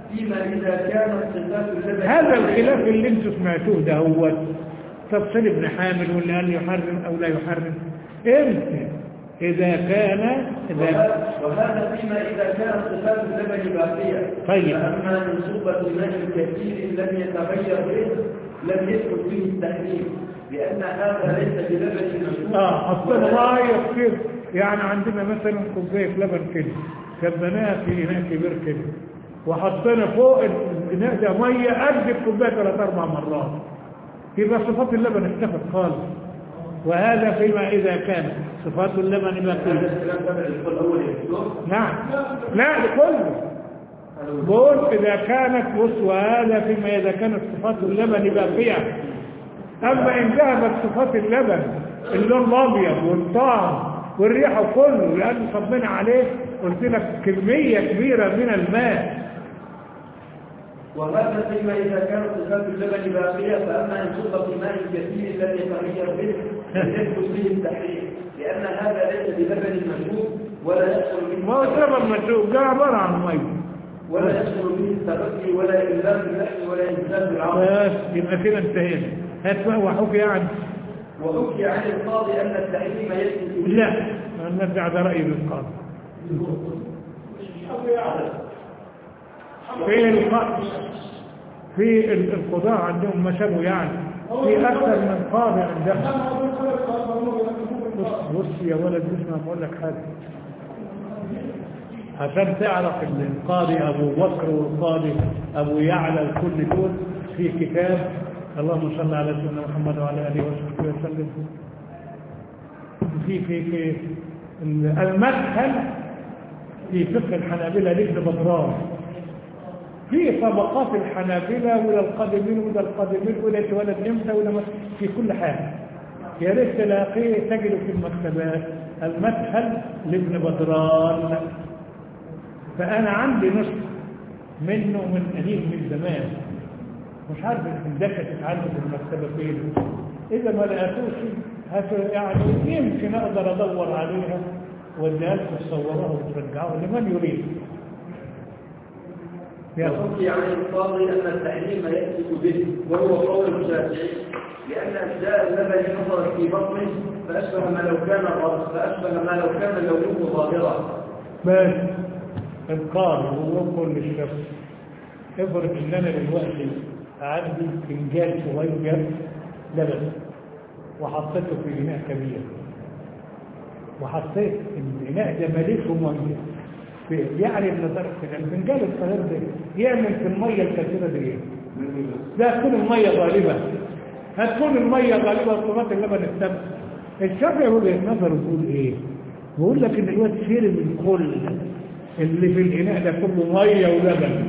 Speaker 3: فيما إذا كانت صفات اللبن
Speaker 2: هذا الخلاف اللي انتم سمعتوه ده هو تفصيل ابن حامد واللي قال يحرم أو لا يحرم امتى إذا كان
Speaker 3: وهذا فيما إذا كانت صفات اللبن باقية.
Speaker 2: طيب.
Speaker 3: فأما من صوبة ماء كثير لم يتغير به لم يدخل فيه التحريم لأن هذا ليس بلبن مشروب.
Speaker 2: أصلا رايح كده يعني عندنا مثلا كوباية لبن كده كبناها في إناء كبير كده وحطينا فوق الإناء ده مية قد الكوباية 3-4 مرات يبقى صفات اللبن اختفت خالص. وهذا فيما إذا كان صفات اللبن باقية.
Speaker 3: هذا الكلام تبع الكل أول يقول.
Speaker 2: نعم لا لكله قول إذا كانت وهذا فيما إذا كانت صفات اللبن باقية. أما إن ذهبت صفات اللبن اللون الأبيض والطعم والريحة كله لأن صبنا عليه قلت لك كمية كبيرة من الماء.
Speaker 3: وهذا فيما إذا كانت صفات اللبن باقية. فأما إن صب في ماء كثير لم يتغير به لم يدخل به التحريم لأن هذا ليس بلبن مشروب ولا يدخل به.
Speaker 2: ما هو لبن مشروب ده عبارة عن مية
Speaker 3: ولا يدخل به التبكي ولا إلزام باللحم ولا إلزام بالعظم.
Speaker 2: بس يبقى كده انتهينا. هات بقى وحكي عن
Speaker 3: وحكي عن القاضي أن التحريم يثبت.
Speaker 2: لا نرجع ده رأي القاضي. في القضاء عندهم مشابه يعني في أكثر من قاضي عندهم. بص يا ولد اسمع بقول لك حاجة عشان تعرف ان القاضي أبو بكر والقاضي أبو يعلى الكل دول في كتاب اللهم صل على سيدنا محمد وعلى آله وصحبه وسلم في المدخل في فقه الحنابلة لابن بدران في طبقات الحنابلة ولا القادمين ولا القادمين ولا اتولد امتى ولا في كل حاجة. يا ريت تلاقيه تجده في المكتبات المدخل لابن بدران. فأنا عندي نسخ منه من قديم من زمان مش عارف الدكة تتعلم في المكتبة فين. إذا ما لقيتوش يعني يمكن أقدر أدور عليها واديها لكم تصوروها وترجعوها لمن يريد.
Speaker 3: وحكي عن القاضي أن التحريم يثبت به وهو قول الشافعي لأن أجزاء اللبن حصلت في بطنه فأشبه ما لو كان لونه ظاهرا.
Speaker 2: بس القاضي هو كل الشخص افرض ان انا دلوقتي عندي فنجان صغير لبن وحطيته في اناء كبير وحطيت الاناء ده مليته ميه يعني الفنجان الصغير ده يعمل في الميه الكثيره دي ايه؟ ده تكون الميه غالبه هتكون الميه غالبه وصفات اللبن السمك. الشافعي وجهه نظره بيقول ايه؟ بيقول لك ان الواد شرب من كل اللي في الإناء ده كله مية ولبن.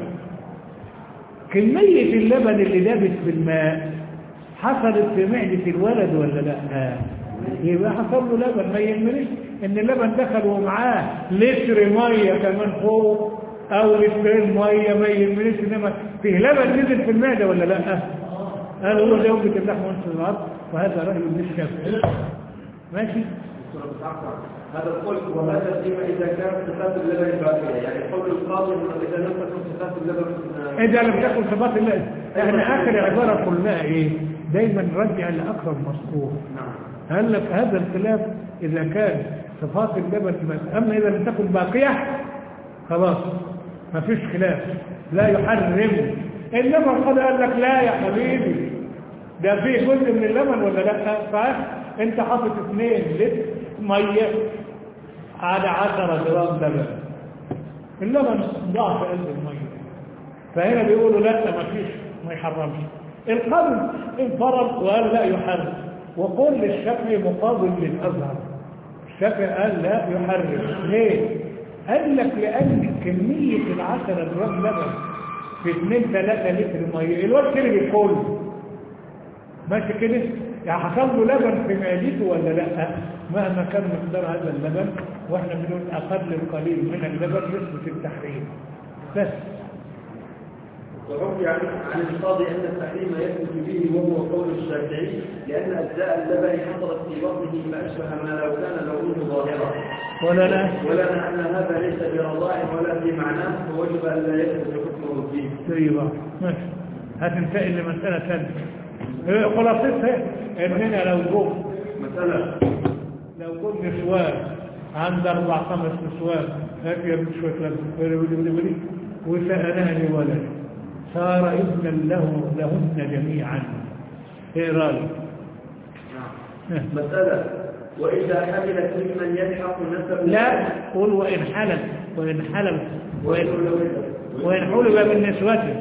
Speaker 2: كمية اللبن اللي دابت في الماء حصلت في معدة الولد ولا لا؟ يبقى حصل له لبن. ما يهمنيش ان اللبن دخل ومعاه لتر مية كمان فوق او لترين مية ما يهمنيش انما فيه لبن نزل في المعدة ولا لا؟ هذا هو جوبة اللحم والخضار وهذا رأي ابن الشافعي. ماشي؟
Speaker 3: هذا القول وهذا فيما إذا كانت صفات اللبن باقية يعني قول القاضي إذا لم تكن صفات اللبن
Speaker 2: إذا لم تكن صفات اللبن احنا آخر عبارة قلناها إيه؟ دايما نرجع لأقرب مذكور. هل لك هذا الخلاف إذا كان صفات اللبن أما إذا لم تكن باقية خلاص ما فيش خلاف لا يحرم. إنما قد قال لك لا يا حبيبي ده فيه جزء من اللبن ولا لا؟ فأنت حاطط 2 لتر مية على 10 جرام لبن اللبن ضعف قلب المية. فهنا بيقولوا لا ما فيش ما يحرمش. القاضي انفرد وقال لا يحرم وقل الشافعي مقابل للأزهر. الشافعي قال لا يحرم. ليه؟ قال لك لأن كمية 10 جرام لبن في 2-3 لتر مية الوقت شرب الكل ماشي كده يعني حصل له لبن في معدته ولا لا؟ مهما كان مقدار هذا اللبن واحنا بنقول اقل القليل من اللبن يثبت التحريم بس.
Speaker 3: وحكي عن القاضي ان التحريم يثبت به وهو قول الشافعي لان اجزاء اللبن حصلت في بطنه فاشبه ما لو كان لونه ظاهرا. ولا أن هذا ليس برضاع ولا في معناه فوجب أن لا يثبت حكمه فيه.
Speaker 2: طيب ماشي. هتنتقل لمسألة ثانية. خلاصتها إننا لو جم نسوان عند 4-5 نسوان هاتي يا شوية لبن وسألاني ولد صار ابنا لهن جميعا. ايه رأيك؟
Speaker 3: نعم. مسألة وإذا حملت ممن يلحق نسب
Speaker 2: لا قول وإن حلب من نسوته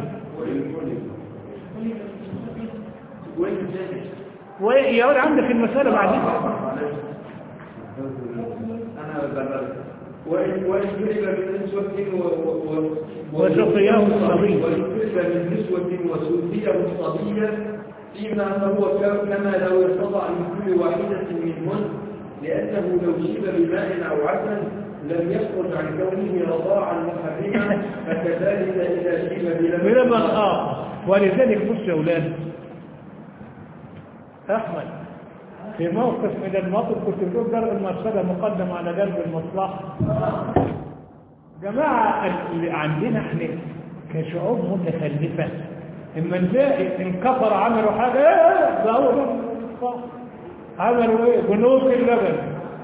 Speaker 2: ويقول عندك المسألة بعدين.
Speaker 3: أنا ببرر وإن حلب من نسوة
Speaker 2: وسقياه الصبي
Speaker 3: وإن حلب من نسوة وسقيه الصبي فيما هو كما لو ارتضع من كل واحدة منهن لأنه لو شيب بماء أو عسل لم يخرج عن كونه رضاعا محرما فكذلك إذا شيب بلبن
Speaker 2: آخر. ولذلك بص يا أولاد أحمد في موقف من المواقف كنت بتقول درء المفسدة مقدم على جلب المصلحة. جماعة اللي عندنا احنا كشعوب متخلفة اما نلاقي ان كفر عملوا حاجة ده هو عملوا ايه بنوك اللبن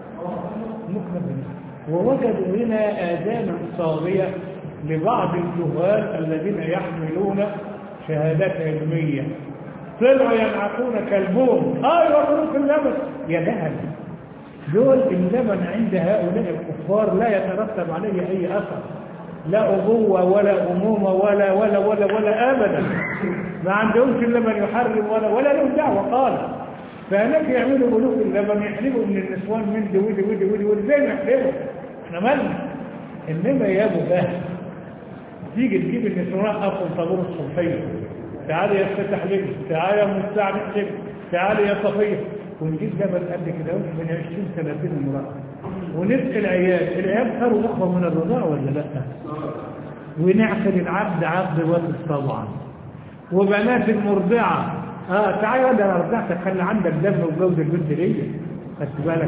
Speaker 2: ووجدوا هنا آذان صاغية لبعض الجهال الذين يحملون شهادات علمية طلعوا ينعقون كالبوم يوصلوا في اللبن يا جهل دول اللبن عند هؤلاء الكفار لا يترتب عليه أي أثر لا أبوة ولا أمومة ولا ولا ولا ولا أبدا ما عندهمش اللبن يحرم ولا له دعوة قال فهناك يعملوا بلوك اللبن يحلبوا من النسوان من دي ودي ودي ودي ودي زي ما يحلبوا احنا مالنا إنما يا أبو جهل تيجي تجيب النسوان أقوم طابور الصبحية تعالي يا فتح لي تعالي يا مستعد لي تعالي يا صفية ونجيب جبل قد كده من 20-30 امرأة ونسأل العيال صاروا أخوة من الرضاع ولا لا ونعقد العبد عقد واسط طبعا وبنات المرضعة تعالي ولا انا رضعتك خلي عندك دم وجوز البنت ليا خدت بالك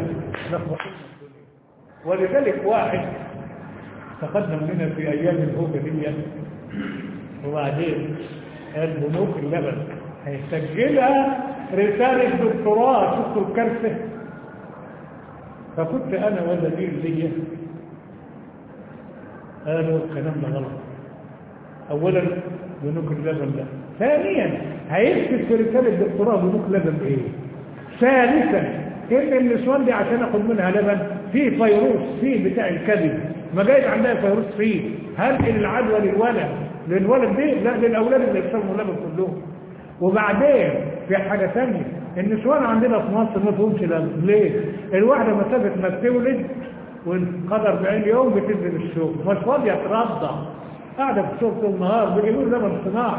Speaker 2: ولذلك واحد تقدم لنا في ايام الهوجة دي وبعدين قال بنوك اللبن هيسجلها رسالة دكتوراه شفتوا الكارثة فكنت انا وزميل ليا قالوا الكلام ده غلط اولا بنوك اللبن ده ثانيا هيكتب في رسالة الدكتوراه بنوك لبن ايه ثالثا ان النسوان دي عشان اخد منها لبن فيه فيروس فيه بتاع الكبد ما جايز عندها فيروس فيه هنقل العدوى للولد دي لا للاولاد اللي يشربوا لبن كلهم وبعدين في حاجة ثانية النسوان عندنا في مصر ما فيهمش لبن ليه الواحدة مسافة ما بتولد والقدر 40 يوم بتنزل الشغل مش فاضية ترضع قاعدة في الشغل طول النهار بيجيبوا لبن صناعي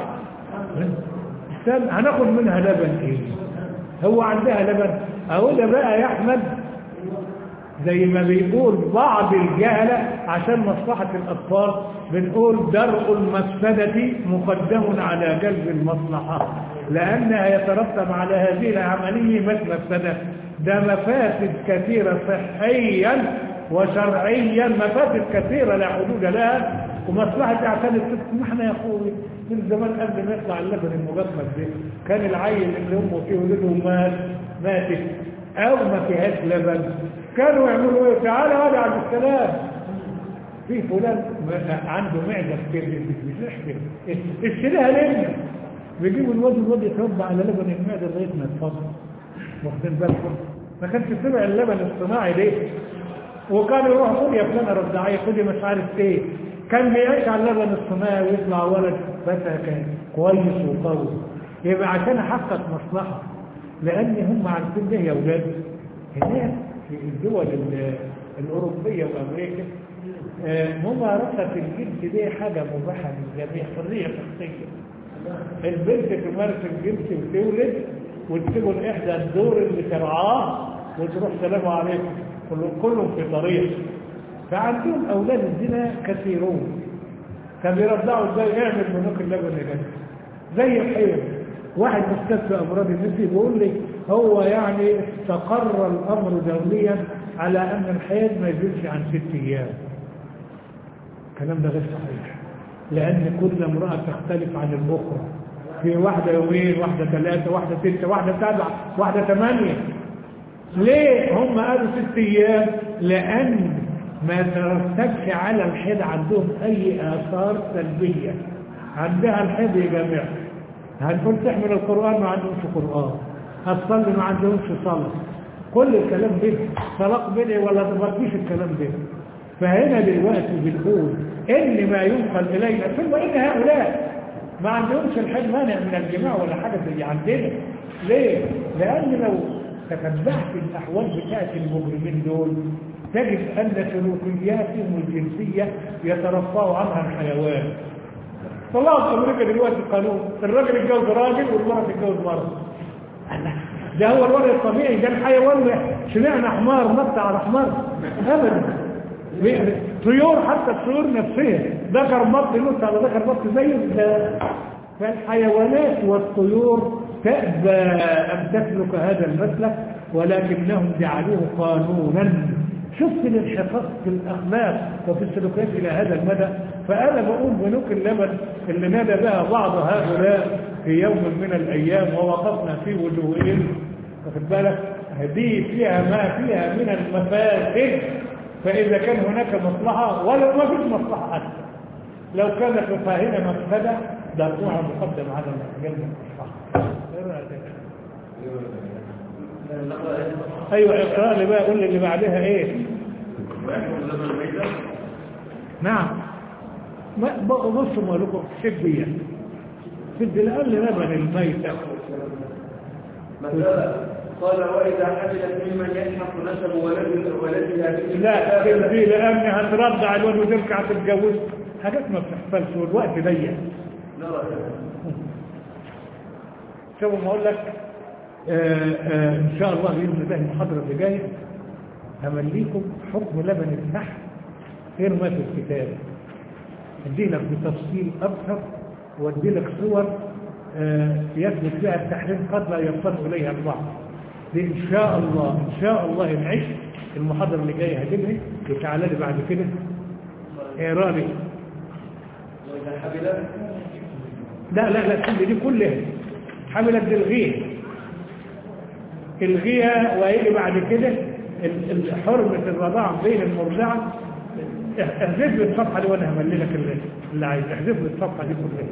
Speaker 2: هناخد منها لبن ايه هو عندها لبن اقول ده بقى يا احمد زي ما بيقول بعض الجهلة عشان مصلحة الاطفال بنقول درء المفسدة مقدم على جلب المصلحة لانها يترتب على هذه العملية مش مفسدة ده مفاسد كثيرة صحيا وشرعيا مفاسد كثيرة لا حدود لها ومصلحة عشان تسمحنا يا اخوي من زمان قبل ما يطلع اللبن المجمد ده كان العيل اللي امه فيه ولده ماتت او ما فيهاش لبن كانوا يعملوا ايه تعالى هذا عبد السلام في فلان عنده معده بتشحن اشتريها لنا بيجيبوا الواد يتربى على لبن المعده لغايه ما يتفضل واخدين بالكم ما كانش سمع اللبن الصناعي ليه وكان يروح خد يا فلان رضاعيه خدي مش عارف ايه كان بيعيش على اللبن الصناعي ويطلع ولد بس كان كويس وقوي يبقى عشان احقق مصلحه لان هم عارفين ده يا اولاد هناك في الدول الاوروبيه وامريكا ممارسه الجنس دي حاجه مباحه للجميع حريه شخصيه البنت تمارس الجنس وتولد وتسيبوا الاحدى الدور اللي ترعاه وتروح سلام عليكم كلهم في طريق فعندهم اولاد الزنا كثيرون كان بيرضعوا ازاي يعمل بنوك اللبن يا زي الحين واحد مستشفى امراض النساء بيقول لي هو يعني استقر الامر دوليا على أن الحيض ما يزيدش عن 6 أيام. الكلام ده غير صحيح، لأن كل امرأة تختلف عن الأخرى، في واحدة يومين، واحدة 3، واحدة 6، واحدة 7، واحدة 8. ليه هم قالوا 6 أيام؟ لأن ما ترتبش على الحيض عندهم أي آثار سلبية. عندها الحيض يا جماعة، هنقول تحمل القرآن ما عندهمش قرآن، هتصلي ما عندهمش صلاة، كل الكلام ده طلاق بدعي ولا تبقيش الكلام ده. فهنا دلوقتي بنقول ان ما ينقل الينا ثم ان هؤلاء ما عندهمش الحيض مانع من الجماع ولا حاجه زي عندنا. ليه؟ لان لو تتبعت الاحوال بتاعت المجرمين دول تجد ان سلوكياتهم الجنسيه يترفع عنها الحيوان. طلعت امريكا دلوقتي قانون الراجل يتجوز راجل والمراه تتجوز مراه. ده هو الوضع الطبيعي، ده الحيوان سمعنا حمار نط على حمار ابدا. طيور، حتى الطيور نفسها ذكر بط ينط على ذكر بط زي فالحيوانات والطيور تأبى أن تسلك هذا المسلك، ولكنهم جعلوه قانونا. شفت الانحطاط في الأخلاق وفي السلوكيات إلى هذا المدى. فأنا بقول بنوك اللبن اللي نادى بها بعض هؤلاء في يوم من الأيام ووقفنا في وجوههم، واخد بالك، هذه فيها ما فيها من المفاسد. فإذا كان هناك مصلحة ولو ما فيش مصلحة حتى، لو كانت مفاهمة مفسدة درجوها مقدم على جلب المصلحة. أيوة اقرأ لي بقى، قول لي اللي بعدها إيه. نعم، بصوا ما لكم سبية سب الأقل لبن الميتة.
Speaker 3: قال وإذا حملت ممن يلحق نسب ولدها
Speaker 2: لا تنزي، لأني هترضع الولد وترجع تتجوز، حاجات ما بتحصلش والوقت ضيق. شوفوا ما أقول لك إن شاء الله بإذن الله المحاضرة اللي جاية همليكم حكم لبن النحل غير ما في الكتاب، أدي لك بتفصيل أكثر وأدي لك صور يثبت فيها التحريم قد لا يصل إليها البعض. إن شاء الله إن شاء الله نعيش المحاضرة اللي جاية هتبني وتعالى لي بعد كده اقرا لي. لا كل دي كلها حملت الغيها وهيجي بعد كده حرمة الرضاعة بين المرضعة. احذف لي الصفحة دي وانا هملي لك اللي عايز، احذف لي الصفحة دي كلها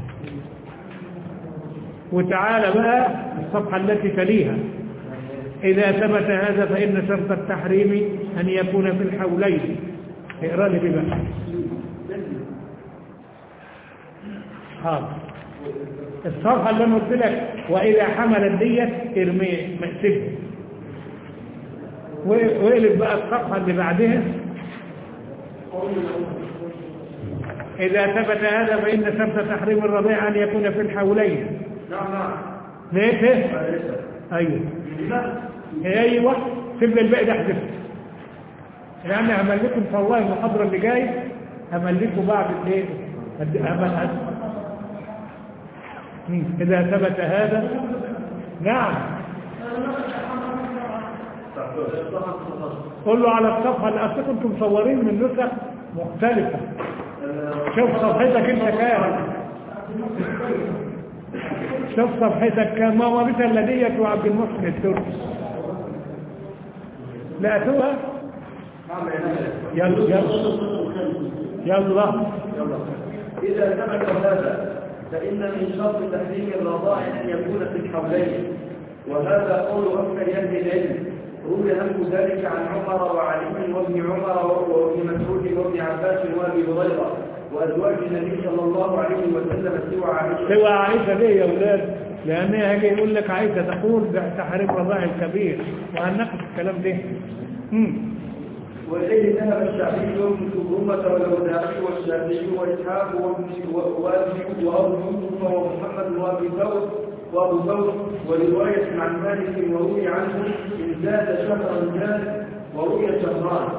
Speaker 2: وتعالى بقى الصفحة التي تليها. إذا ثبت هذا فإن شرط التحريم أن يكون في الحولين. اقرأ لي دي بقى. الصفحة اللي أنا قلت لك وإذا حملت ديت ارميه مأسفه، وقلب بقى الصفحة اللي بعدها. إذا ثبت هذا فإن شرط تحريم الرضيع أن يكون في الحولين.
Speaker 3: نعم.
Speaker 2: ليه؟ أيوه ايوه، سيب لي الباقي ده احذفه، لان هملكم ان شاء الله المحاضره اللي جايه هملكم بعد الايه اذا ثبت هذا. نعم، قول له على الصفحه اللي اصل كنتم مصورين من نسخ مختلفه. شوف صفحتك انت كام، شوف صفحتك كام. ماما بيت الذية وعبد المحسن التركي لقيتوها. يلا
Speaker 3: إذا ثبت هذا فإن من شرط تحريم الرضاع أن يكون في الحولين، وهذا قول أكثر أهل العلم. روي نحو ذلك عن عمر وعلي وابن عمر وابن مسعود وابن عباس وابي هريرة وأزواج النبي صلى الله عليه وسلم سوى
Speaker 2: عائشة ليه يا أولاد؟ لأنها هيجي يقول لك عائشة تقول تحريم رضاع الكبير، وهنناقش الكلام ده.
Speaker 3: وإليه ذهب الشعبي وابن كبرمة والأوزاعي والشافعي وإسحاق وأبي يوسف ومحمد وأبو ثور ورواية عن مالك وروي عنه إن زاد شهرا زاد وروي شهران.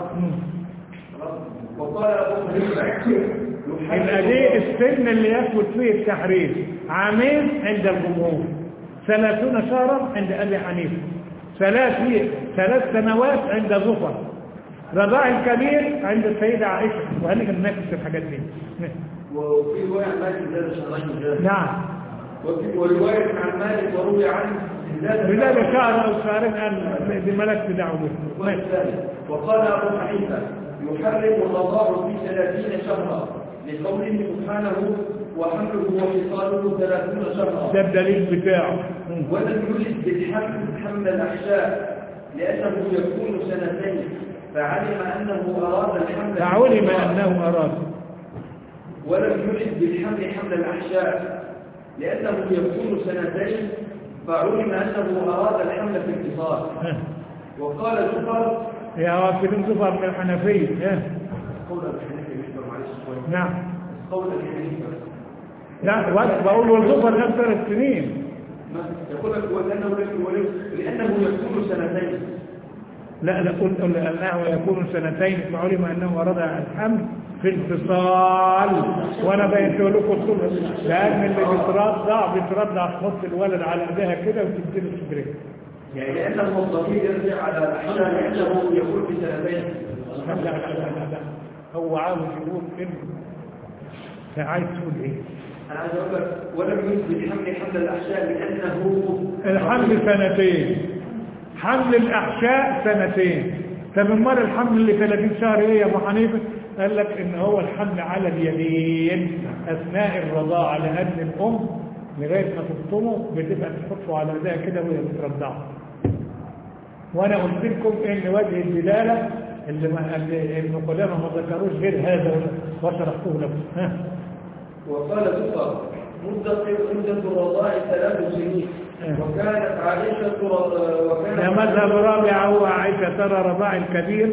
Speaker 3: وقال أبو حنيفة
Speaker 2: الأداء السن اللي يثبت فيه التحريم 2 عند الجمهور، 30 شهرا عند أبي حنيفة، ثلاث سنوات عند ظفر، رضاع الكبير عند السيدة عائشة، وقال لك ننافس الحاجات دي.
Speaker 3: وفي رواية عن مالك زاد شهرين زاد.
Speaker 2: نعم.
Speaker 3: ورواية عن مالك وروي عنه
Speaker 2: بلاد شهر أو شهرين قال بملك بدعوا به.
Speaker 3: وقال أبو حنيفة يحرم الرضاع في 30 شهرا لقوله سبحانه وحمله وفصاله 30 شهرا.
Speaker 2: ده الدليل بتاعه.
Speaker 3: ولم يجد بالحمل حمل الأحشاء لأنه يكون سنتين، فعلم أنه أراد الحمل. ولم يجد بالحمل حمل الأحشاء لأنه يكون سنتين، فعلم أنه أراد الحمل في الاتصال. وقال زفر
Speaker 2: يا وافدين زفر من الحنفية.
Speaker 3: قول الحنفية يشبه معلش شوية.
Speaker 2: نعم.
Speaker 3: قول الحنفية.
Speaker 2: لا بقول والزفر نفس 3 سنين.
Speaker 3: يقول لك لأنه يكون سنتين.
Speaker 2: لا قلت أنه يكون سنتين، فعلم أنه أراد الحمل في انفصال. وأنا بينت لكم لأن اللي بيترضع تحط الولد على ايديها كده وتبتدي صدرها.
Speaker 3: يعني لأنه الضمير يرجع على الأحشاء لأنه يكون في سنتين.
Speaker 2: لا هو عاوز يقول إنه عايز تقول إيه؟
Speaker 3: أنا عايز أقول لك ولم يثبت حمل الأحشاء لأنه
Speaker 2: الحمل سنتين، حمل الأحشاء سنتين. طب امال الحمل اللي 30 شهر ايه يا ابو حنيفه؟ قال لك ان هو الحمل على اليدين اثناء الرضاعه، لان الام لغايه ما تفطمه بتبقى تحطه على ايديها كده وهي بترضعه. وانا قلت لكم ان وجه الدلاله اللي النقلاء ما ذكروش غير هذا وشرحته لكم.
Speaker 3: وقال زفر مدة الرضاع 3 سنين. وكانت عائشة
Speaker 2: مذهب رابع هو عائشة ترى رضاع الكبير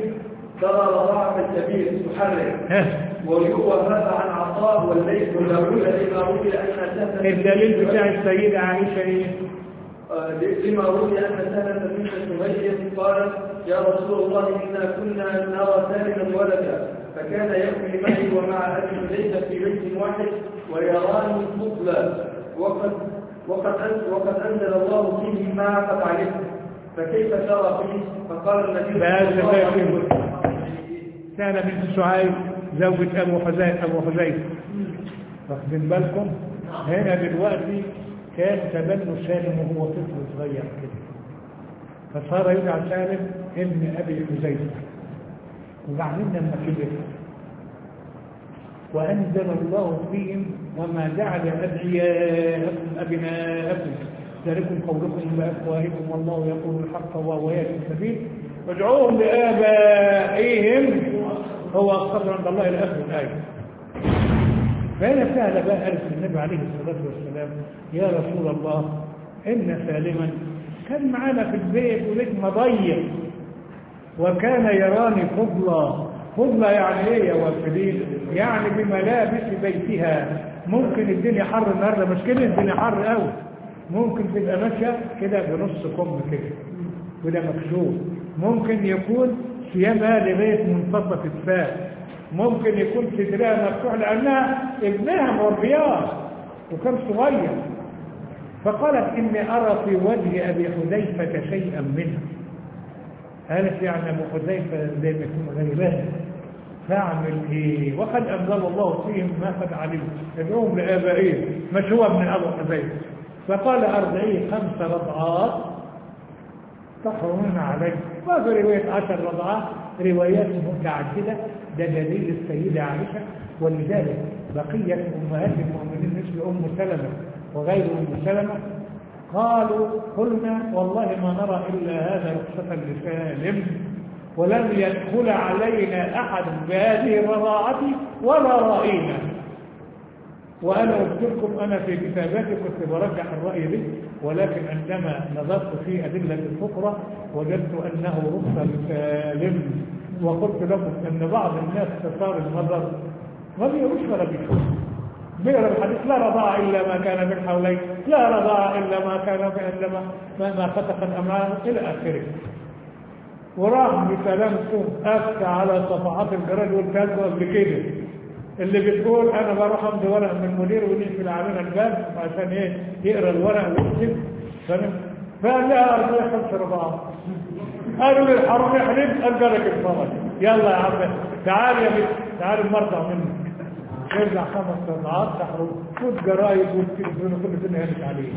Speaker 3: تحرم. ويروى هذا عن عطاء والليث والأولى لما روي أن
Speaker 2: الدليل بتاع السيدة عائشة ايه؟
Speaker 3: لما روي أن سهلة بنت سمية قالت يا رسول الله إنا كنا نرى سالما ولدا، فكان يأكل معي ومع أبي ليس في بيت واحد ويراني طفلا، وقد أنزل الله فيه ما عقد عليه، فكيف ترى فيه؟ فقال النبي صلى الله عليه وسلم
Speaker 2: سهلة بنت سعيد زوجة أبو حذيفة. واخدين بالكم؟ هنا دلوقتي كان تبنى سالم وهو طفل صغير كده، فصار يدعى سالم ابن أبي حذيفة. وبعدين لما كبر وأنزل الله فيهم وما جعل أدعياءكم أبناءكم ذلكم قولكم بأفواهكم والله يقول الحق وهو يهدي السبيل وادعوهم لآبائهم هو أقسط عند الله إلى آخر الآية. فهنا سهل بقى قالت النبي عليه الصلاة والسلام يا رسول الله إن سالما كان معانا في البيت ولكن ضيق وكان يراني فضلا يعني ايه يا وافدين؟ يعني بملابس بيتها. ممكن الدنيا حر النهارده، مش كده الدنيا حر قوي، ممكن تبقى ماشيه كده بنص كم كده وده مكشوف، ممكن يكون ثيابها لغايه منتصف الساق، ممكن يكون صدرها مفتوح لانها ابنها مربياه وكان صغير. فقالت اني ارى في وجه ابي حذيفه شيئا منه. قالت يعني ابو حذيفه زي ما يكون غيبان، فاعمل ايه؟ وقد انزل الله فيهم ما قد علمت ادعوهم لابائهم، مش هو ابن ابو حذيفه. فقال ارضعيه 5 رضعات تحرمون عليه. وفي روايه 10 رضعات، روايات متعدده. ده دليل السيده عائشه. ولذلك بقيه امهات المؤمنين مثل ام سلمه وغير ام سلمه قلنا والله ما نرى الا هذا رخصه لسالم ولم يدخل علينا أحد بهذه الرضاعة ولا رأينا. وأنا قلت لكم أنا في كتاباتي كنت برجح الرأي به، ولكن عندما نظرت في أدلة الفقرة وجدت أنه رخصة لسالم. وقلت لكم أن بعض الناس تثار النظر ما بيقولش ولا بيشوف، بيقرا الحديث لا رضاع إلا ما كان من حولين، لا رضاع إلا ما كان إلا ما فتقت أمعاء إلى آخره. وراح بسلامته أفتى على صفحات الجرائد والكاتبه قبل كده اللي بتقول أنا بروح أمضي ورق من المدير ونقفل علينا الباب عشان إيه يقرا الورق ويكتب. فقال لها أرضي 5 رضاعات. قالوا لي الحرام يحلب، قال لك الفرج يلا يا عم تعال يا بنت تعال المرضع منك. يرجع 5 رضاعات تحرم خد جرايد والتلفزيون وكل سنة هانت عليه.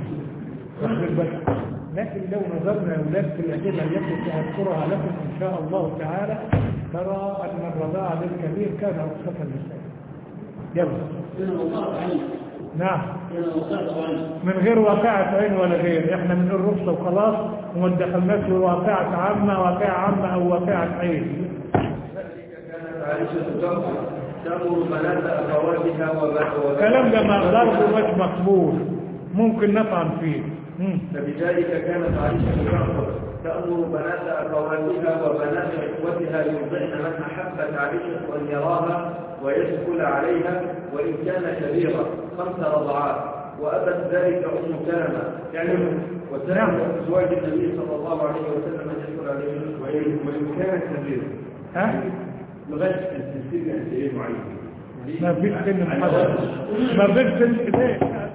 Speaker 2: لكن لو نظرنا يا أولاد في الأدلة التي سأذكرها لكم إن شاء الله تعالى ترى أن الرضاعة للكبير كان رخصة للنساء. يلا. نعم. من غير واقعة عين ولا غير، احنا بنقول رخصة وخلاص وما دخلناش في واقعة عامة واقعة عامة أو واقعة عين.
Speaker 3: كانت عائشة تأمر بنات أخواتها
Speaker 2: كلام ده ضربه مش مقبول ممكن نطعن فيه.
Speaker 3: فبذلك كانت عائشة تأمر بنات أخواتها وبنات إخوتها يرضعن من أحبت عائشة أن يراها ويدخل عليها وإن كان كبيرا 5 رضعات، وأبت ذلك أم سلمة يعني وسلمة أزواج النبي صلى الله عليه وسلم أن يدخل عليه وإن كان كبيرا. لغاية السن قد إيه معين؟
Speaker 2: ما فيش سن محدد، ما فيش سن كده.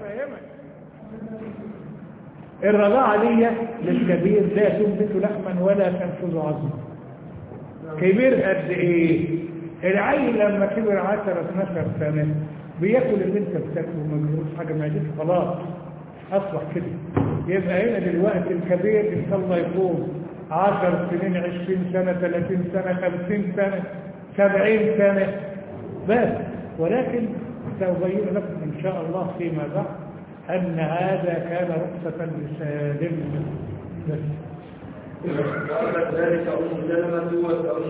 Speaker 2: الرضاعة دي للكبير لا تنبت لحما ولا تنفذ عظما. كبير قد ايه؟ العيل لما كبر 10-12 سنة بياكل اللي انت بتاكله وما بيجروش حاجة ما يجيش خلاص اصبح كده. يبقى هنا دلوقتي الكبير ان شاء الله يكون 10 سنين 20 سنة 30 سنة 50 سنة 70 سنة بس. ولكن سأبين لكم ان شاء الله فيما بعد أن هذا كان رخصة للمسلم.
Speaker 3: وأبت ذلك أم سلمة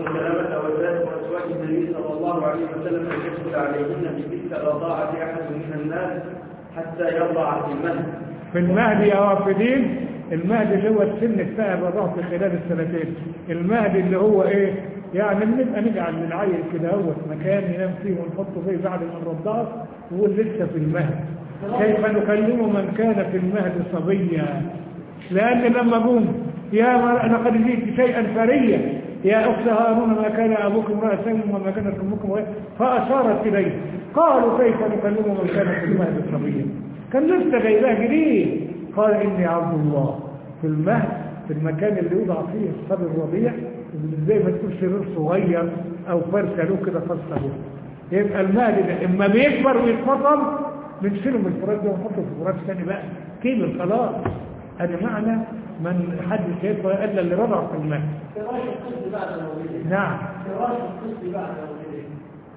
Speaker 3: وذلك أزواج النبي صلى الله عليه وسلم أن يدخل عليهن بتلك الرضاعة أحد من الناس حتى يضع في المهد.
Speaker 2: في المهد يا وافدين، المهد اللي هو السن بتاع الرضاعة في خلال السنتين. المهد اللي هو إيه؟ يعني بنبقى نجعل للعيل كده هو مكان ينام فيه ونحطه فيه بعد ما نرضعه وهو لسه في المهد. كيف نكلم من كان في المهد صبيا؟ لأن لما قوم يا لقد جئت شيئا فريا يا أخت هارون ما كان أبوك امرأ سوء وما كانت أمكم فأشارت إليه. قالوا كيف نكلم من كان في المهد صبيا؟ كان لسه جايباه جديد. قال إني عبد الله. في المهد في المكان اللي يوضع فيه الصبي الرضيع زي ما تكون سرير صغير أو فرشة له كده خاصة به. يبقى المهد ده إما بيكبر ويتفصل بنشيله من الفراش ده ونحطه في فراش ثاني بقى كبر خلاص. هذا معنى من حد شايفه الا اللي رضع في المهد.
Speaker 1: فراش الطفل بعد الولادة.
Speaker 2: نعم.
Speaker 1: فراش الطفل بعد الولادة.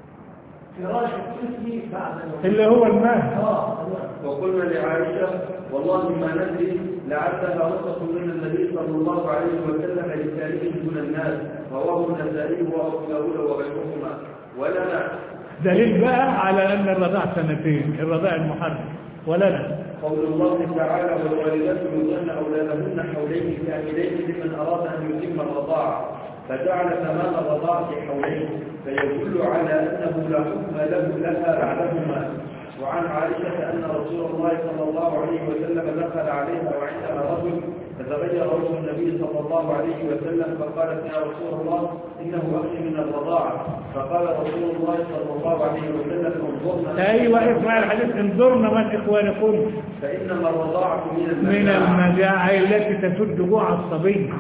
Speaker 1: فراش الطفل بعد الولادة.
Speaker 2: اللي هو المهد.
Speaker 3: وقلنا لعائشة والله ما ندري لعلها رخصة من النبي صلى الله عليه وسلم لسائره دون الناس، رواه النسائي وأبو داود وغيرهما. ولنا
Speaker 2: دليل بقى على أن الرضاع 2 الرضاع المحرم. ولنا
Speaker 3: قول الله تعالى والوالدات يرضعن أولادهن حولين كاملين لمن أراد أن يتم الرضاعة، فجعل تمام الرضاعة حولين فيدل على أنه لا حكم لها بعدهما. وعن عائشة أن رسول الله صلى الله عليه وسلم دخل عليها وعندها رجل فتغير وجه النبي صلى الله عليه وسلم فقالت يا رسول الله إنه أخي من الرضاعة. فقال رسول الله صلى الله عليه وسلم انظرنا.
Speaker 2: أيوة اسمع الحديث انظرنا من إخوانكم
Speaker 3: فإنما الرضاعة
Speaker 2: من المجاعة التي تسد جوع الصبي.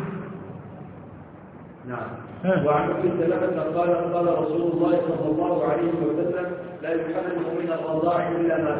Speaker 3: نعم. وعن ابي سلمة قال رسول الله صلى الله عليه وسلم لا يحرم من الرضاع الا ما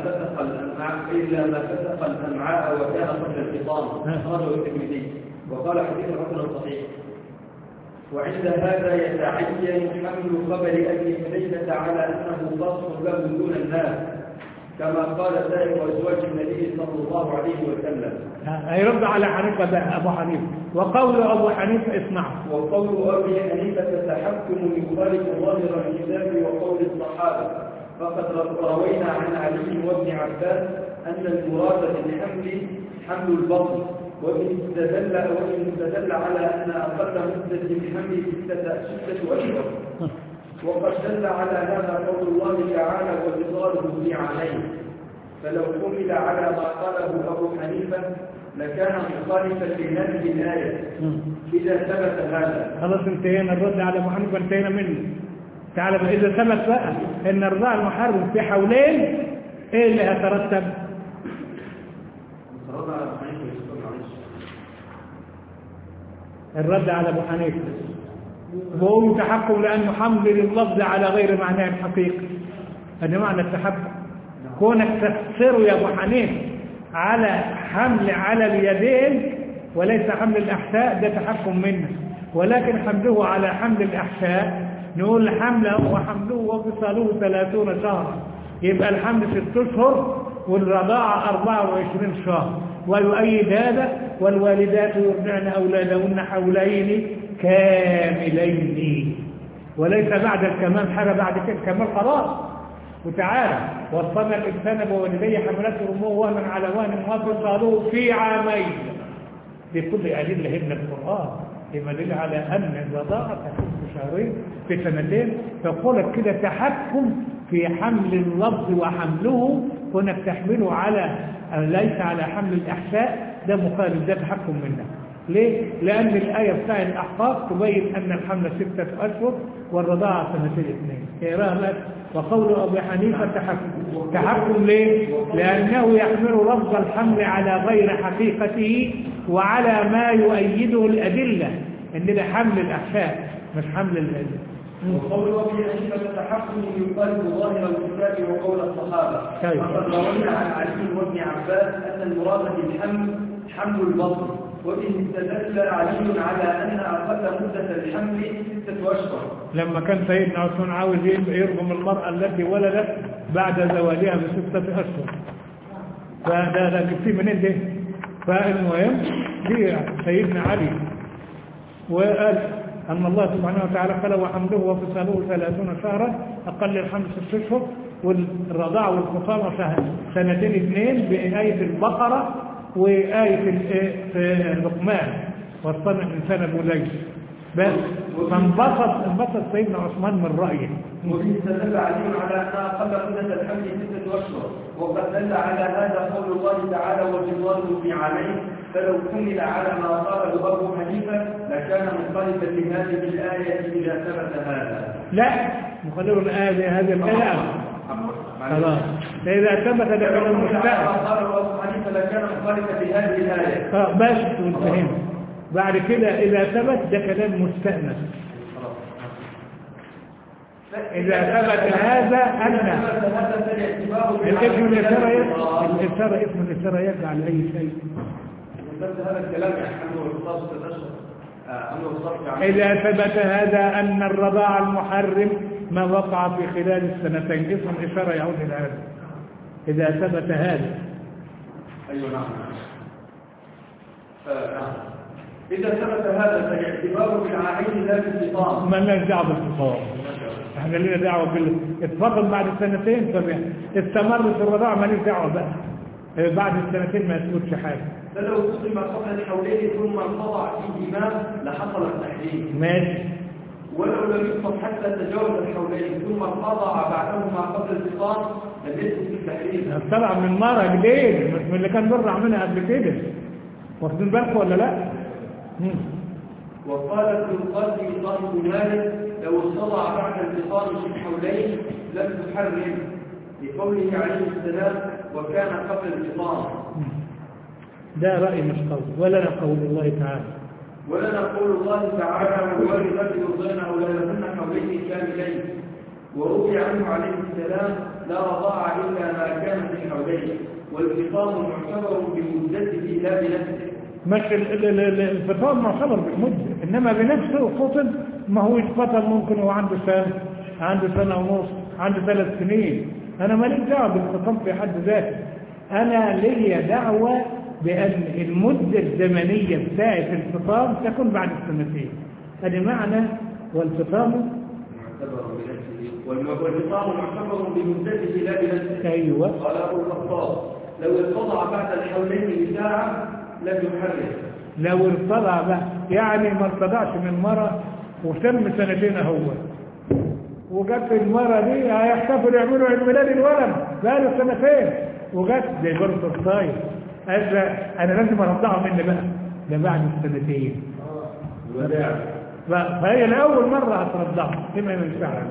Speaker 3: فتق الامعاء وكان قبل الفطام. اخرجه الترمذي وقال حديث حسن صحيح. وعند هذا يتعين حمل خبر ابي حنيفة على انه خاص له دون الناس كما قال سائر ازواج النبي صلى الله عليه وسلم.
Speaker 2: هيرد على حنيفة ده أبو حنيفة. وقول أبو حنيفة اسمعوا.
Speaker 3: وقول أبي حنيفة تحكم يخالف ظاهر الكتاب وقول الصحابة. فقد روينا عن علي وابن عباس أن المراد بالحمل حمل البطن، وإن استدل على أن أقل مدة الحمل 6 أشهر. وقد دل على هذا قول الله تعالى وفصاله في عامين. فلو حمل على ما قاله أبو حنيفة لكان مخالفا لهذه الآية إذا ثبت هذا.
Speaker 2: خلاص انتهينا الرد على أبو حنيفة انتهينا منه. تعالى بقى إذا ثبت بقى إن الرضاع المحرم في حولين إيه اللي هيترتب؟ الرد على أبو حنيفة، وهو تحكم لأنه حمل اللفظ على غير معناه الحقيقي. هذا معنى التحكم، كونك تفسره يا أبو حنيفة على حمل على اليدين وليس حمل الأحشاء، ده تحكم منه. ولكن حمله على حمل الأحشاء نقول حمله وحمله وفصاله 30 شهرا، يبقى الحمل 6 أشهر والرضاعة 24 شهر. ويؤيد هذا والوالدات يرضعن أولادهن حولين كاملين، وليس بعد الكمال حاجة، بعد كده الكمال خلاص. وتعالى وصلنا الإنسان بوالديه حملته أمه وهنا على وهن وفصاله في عامين. بكل أدلة هنا القرآن يبقى دليل على أن الرضاعة تكون في شهرين في سنتين. فقولك كده تحكم في حمل اللفظ وحمله، كونك تحمله على ليس على حمل الأحشاء، ده مخالف، ده تحكم منك. ليه؟ لأن الآية بتاع الأحقاف تبين أن الحمل 6 أشهر والرضاعة 2 سنين. وقول أبي حنيفة تحكم ليه؟ لأنه يحمل لفظ الحمل على غير حقيقته وعلى ما يؤيده الأدلة، إن ده حمل الأحشاء مش حمل الأدلة.
Speaker 3: وقول أبي حنيفة تحكم يقال ظاهر الكتاب وقول الصحابة. وقد روينا عن علي وابن عباس أن المراد بالحمل حمل البطن، وبه استدل علي على أن أقل مدة الحمل 6 أشهر.
Speaker 2: لما كان سيدنا عثمان عاوز يرغم المرأة التي ولدت بعد زواجها ب6 أشهر، فده جبتيه منين ده؟ فالمهم دي سيدنا علي وقال أن الله سبحانه وتعالى قال وحمله وفصاله 30 شهرا، أقل الحمل 6 أشهر، والرضاعة والخصامة 2 بآية البقرة وآية لقمان وصلنا الإنسان بوليه. بس فانبسط سيدنا عثمان من رأيه.
Speaker 3: وفي استدل علي على أن أقل مدة الحمل 6 أشهر، وقد دل على هذا قول الله تعالى وجزاله في عامين، فلو كمل على ما قاله أبو حنيفة لكان مخالفا لهذه الآية إذا ثبت هذا.
Speaker 2: لا مخالف الآية هذه الآية خلاص، فإذا ثبت لكان مستأنس.
Speaker 3: قاله أبو حنيفة لكان مخالفا لهذه الآية.
Speaker 2: بس وانتهينا. بعد كده إذا ثبت ده كلام مستأنس. إذا ثبت هذا أن الاسم الإشارة يرجع لأي شيء.
Speaker 3: هذا الكلام
Speaker 2: إذا ثبت هذا أن الرضاع المحرم ما وقع في خلال السنتين، اسم الإشارة يعود إلى هذا. إذا ثبت هذا.
Speaker 3: أيوة نعم. إذا ثبت هذا فالاعتبار بالعامين لا بالفطام.
Speaker 2: ما لنا دعوة بالفطام. احنا لنا دعوة اتفضل بعد السنتين استمر في الرضاعة ما لنا دعوة بقى. بعد السنتين ما يثبتش حاجة.
Speaker 3: فلو قسم قبل الحولين ثم انقطع فيهما لحصل التحريم.
Speaker 2: ماشي.
Speaker 3: ولو لم يقصد حتى تجاوز الحولين ثم انقطع بعدهما قبل الفطام لم يثبت التحريم.
Speaker 2: طلع من مرة جديد مش من اللي كان بيرضع منها قبل كده. واخدين بالكم ولا لا؟
Speaker 3: وقال ابن القاسم صاحب مالك لو استطاع بعد الفطام في حولين لم تحرم، لقوله عليه السلام وكان قبل الفطام.
Speaker 2: ده رأي مش قول ولا قول الله تعالى.
Speaker 3: ولنا قول الله تعالى والوالدات يرضعن أولادهن حولين كاملين، وروي عنه عليه السلام لا رضاع إلا ما كان في حولين، والفطام معتبر بمدته لا بنفسه.
Speaker 2: مش الفطام معتبر بالمدة، إنما بنفسه فطن ما هو يتفطن ممكن هو عنده سنة ونص، عنده 3 سنين. أنا ماليش دعوة بالفطام في حد ذاته، أنا لي دعوة بأن المدة الزمنية بتاعت الفطام تكون بعد السنتين. هذا معنى والفطام
Speaker 3: معتبر بنفسه، والفطام معتبر بمدته لا بنفسه.
Speaker 2: أيوة.
Speaker 3: قال أبو الخطاب لو ارتضع بعد الحولين بساعة لم يحرم.
Speaker 2: لو ارتضع بقى يعني ما ارتضعش من مرة وتم 2 اهو، وجت المرة دي هيحتفلوا يعملوا عيد ميلاد الولد بقى له 2 وجت زي برضه الصاير قال انا لازم ارضعه مني بقى ده بعد 2 فهي لاول مرة هترضعه كما ينفع.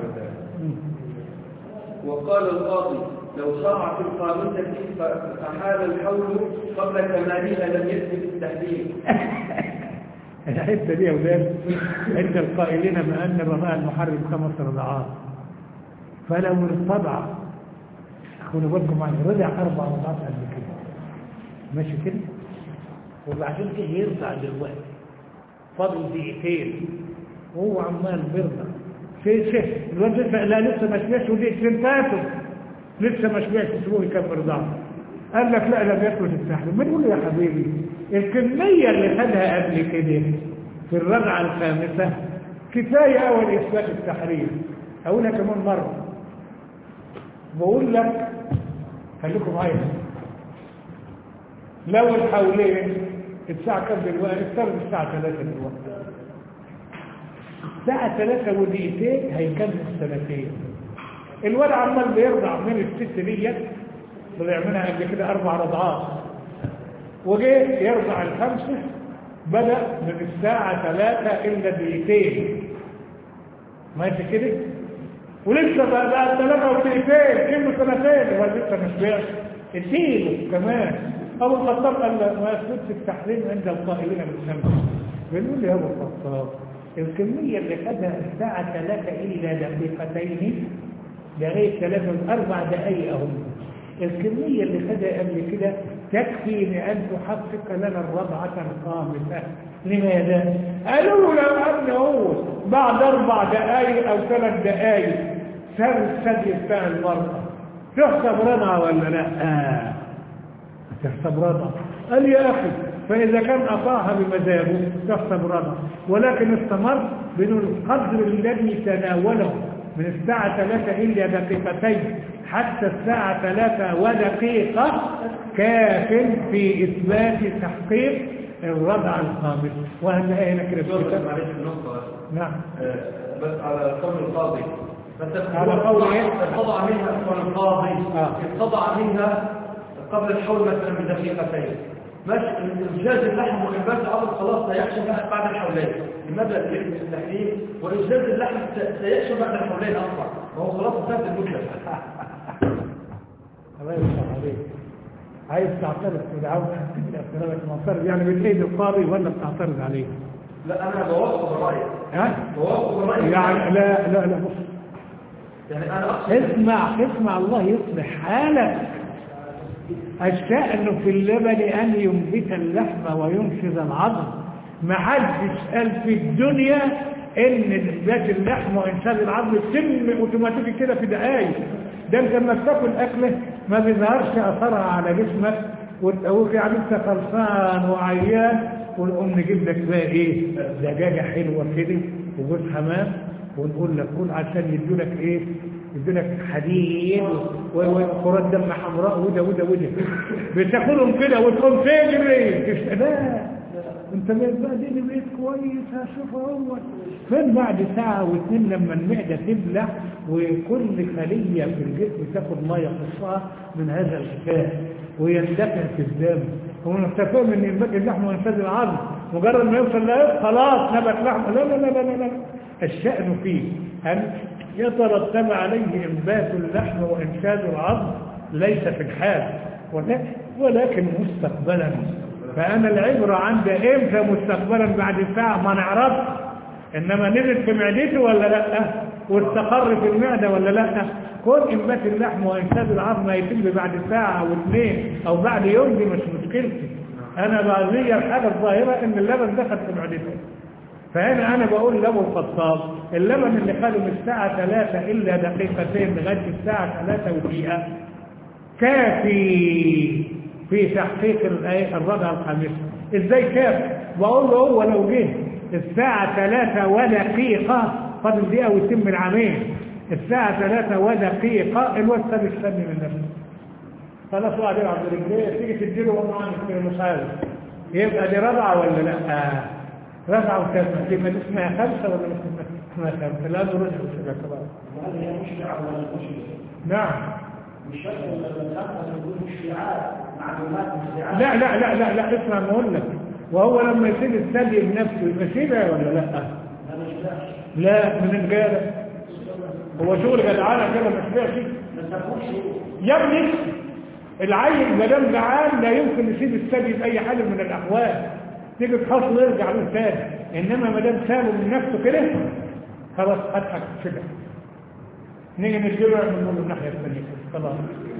Speaker 3: وقال القاضي لو شرع في القانون فحال الحول قبل كمالها لم يثبت التحريم.
Speaker 2: الحته دي يا ولاد عند القائلين بان الرضاع المحرم 5 رضعات، فلو ارتضع خلوا بالكم معايا رضع 4 رضعات قبل كده ماشي كده، وبعدين كده يرضع دلوقتي فاضل دقيقتين وهو عمال بيرضع شيء الواد لسه ما شبعش ودقيقتين فاتوا لسه ما شبعش تسيبوه يكمل رضاعه. قال لك لا لم يثبت التحريم. ما تقول يا حبيبي الكميه اللي خدها قبل كده في الرضعه الخامسه كفايه اول اثبات التحريم. اقولها كمان مره، بقول لك خليكم معايا، لو الحولين الساعه كام دلوقتي؟ افترض الساعه 3 دلوقتي، الساعه 3 ودقيقتين هيكمل سنتين. الولد عمال بيرضع من الست ديت طلع منها قبل كده 4 رضعات، وجه يرضع الخامسه بدأ من الساعة 3 إلا دقيقتين ماشي كده، ولسه بقى 3 ودقيقتين كله سنتين ولسه ما شبعش اديله كمان. أبو الخطاب قال ما يثبتش التحريم عند القائلين بالشمس. بنقول يا أبو الخطاب الكمية اللي خدها الساعة 3 إلا دقيقتين لغاية 3 و4 دقايق أهم، الكمية اللي خدها قبل كده تكفي لأن تحقق لنا الرضعة الخامسة. لماذا؟ قالوا لو أنه بعد 4 دقايق أو 3 دقايق سر الثدي بتاع المرأة تحسب رضعة ولا لا؟ تحسب رضعة. قال يا أخي فإذا كان أطاعها بمزاجه تحسب رضعة، ولكن استمر بدون القدر الذي تناوله من الساعة 3 إلا دقيقتين حتى الساعة 3 ودقيقة كاف في إثبات تحقيق الرضعة الخامسة. وهنلاقي هنا كده
Speaker 3: معلش النقطة
Speaker 2: نعم
Speaker 3: بس على قول القاضي
Speaker 2: على قول ايه؟
Speaker 3: اتضع منها قول القاضي اتضع منها قبل الحول مثلا بدقيقتين ماشي. إنجاز اللحم وإنبات العظم خلاص سيحصل بعد الحولين، المبلغ اللي في التحليل وإنجاز اللحم سيحصل بعد الحولين أصلا، وهو خلاص انتهت المدة.
Speaker 2: الله يفتح عليك. عايز تعترض ودعوة اعتراضك معترض يعني بالإيد القاضي ولا بتعترض عليه؟
Speaker 3: لا أنا بوافق الرأي.
Speaker 2: ها؟
Speaker 3: بوافق الرأي
Speaker 2: يعني لا بص
Speaker 3: يعني أنا أقصد
Speaker 2: اسمع الله يصلح حالك. الشأن في اللبن أن ينبت اللحم وينشز العظم. ما حدش قال في الدنيا ان انبات اللحم وانشاز العظم يتم اوتوماتيكي كده في دقايق. ده انت لما بتاكل اكله ما بيظهرش اثرها على جسمك وتقول يعني انت خلصان وعيان ونقوم نجيب لك بقى ايه دجاجه حلوه كده وجوز حمام ونقول لك كل عشان يدولك ايه يدولك حديد وكرات دم حمراء وده بتاكلهم كده وتقوم تجري لا انت بقى دي بقيت كويس هشوف هو فين بعد ساعه واثنين لما المعده تبلع وكل خليه في الجسم تاخد ما يخصها من هذا الغذاء ويندفع في الدم ونتفهم ان ينبت اللحم وينفذ العظم مجرد ما يوصل له خلاص نبت لحم لا الشأن فيه أن يترتب عليه إنبات اللحم وإنشاد العظم ليس في الحال ولكن مستقبلا. فأنا العبرة عند إمتى مستقبلا بعد ساعة ما نعرف إنما نزل في معدته ولا لا واستقر في المعدة ولا لا. كل إنبات اللحم وإنشاد العظم يتم بعد ساعة أو 2 أو بعد يوم دي مش مشكلتي. أنا بغذي الحاجة الظاهرة إن اللبن دخل في معدته. فهنا أنا بقول لأبو الخطاب اللبن اللي خده من الساعة 3 إلا دقيقتين لغاية الساعة 3 ودقيقة كافي في تحقيق الرضعة الخامسة. إزاي كافي؟ بقول له هو لو جه الساعة 3 ودقيقة فاضل دقيقة ويتم العامين الساعة 3 ودقيقة الواد ساب السن من نفسه خلاص واحد يلعب برجليه تيجي تديله وهو عامل مش عارف يبقى دي رضعة ولا لا؟ رفعوا كلمة لما اسمها 5 ولا اسمها 5 لا نرجع بسبب كبار
Speaker 1: هذه مش دعوة ولا مشكلة.
Speaker 2: نعم
Speaker 1: مش شرط ان الخمسة يكون اشتعال معلومات اشتعال
Speaker 2: لا اسمع ما اقول لك وهو لما يسيب الثدي بنفسه يبقى سيبها ولا لا؟ لا من الجالة هو شغل جدعانة كده ما شبعش يا ابني العيل ما دام جعان لا يمكن يسيب الثدي بأي حال من الأحوال تيجي تحصل ويرجع له تاني. انما ما دام ساله من نفسه كده خلاص اضحك كده. نيجي نرجع من الناحيه الثانيه خلاص.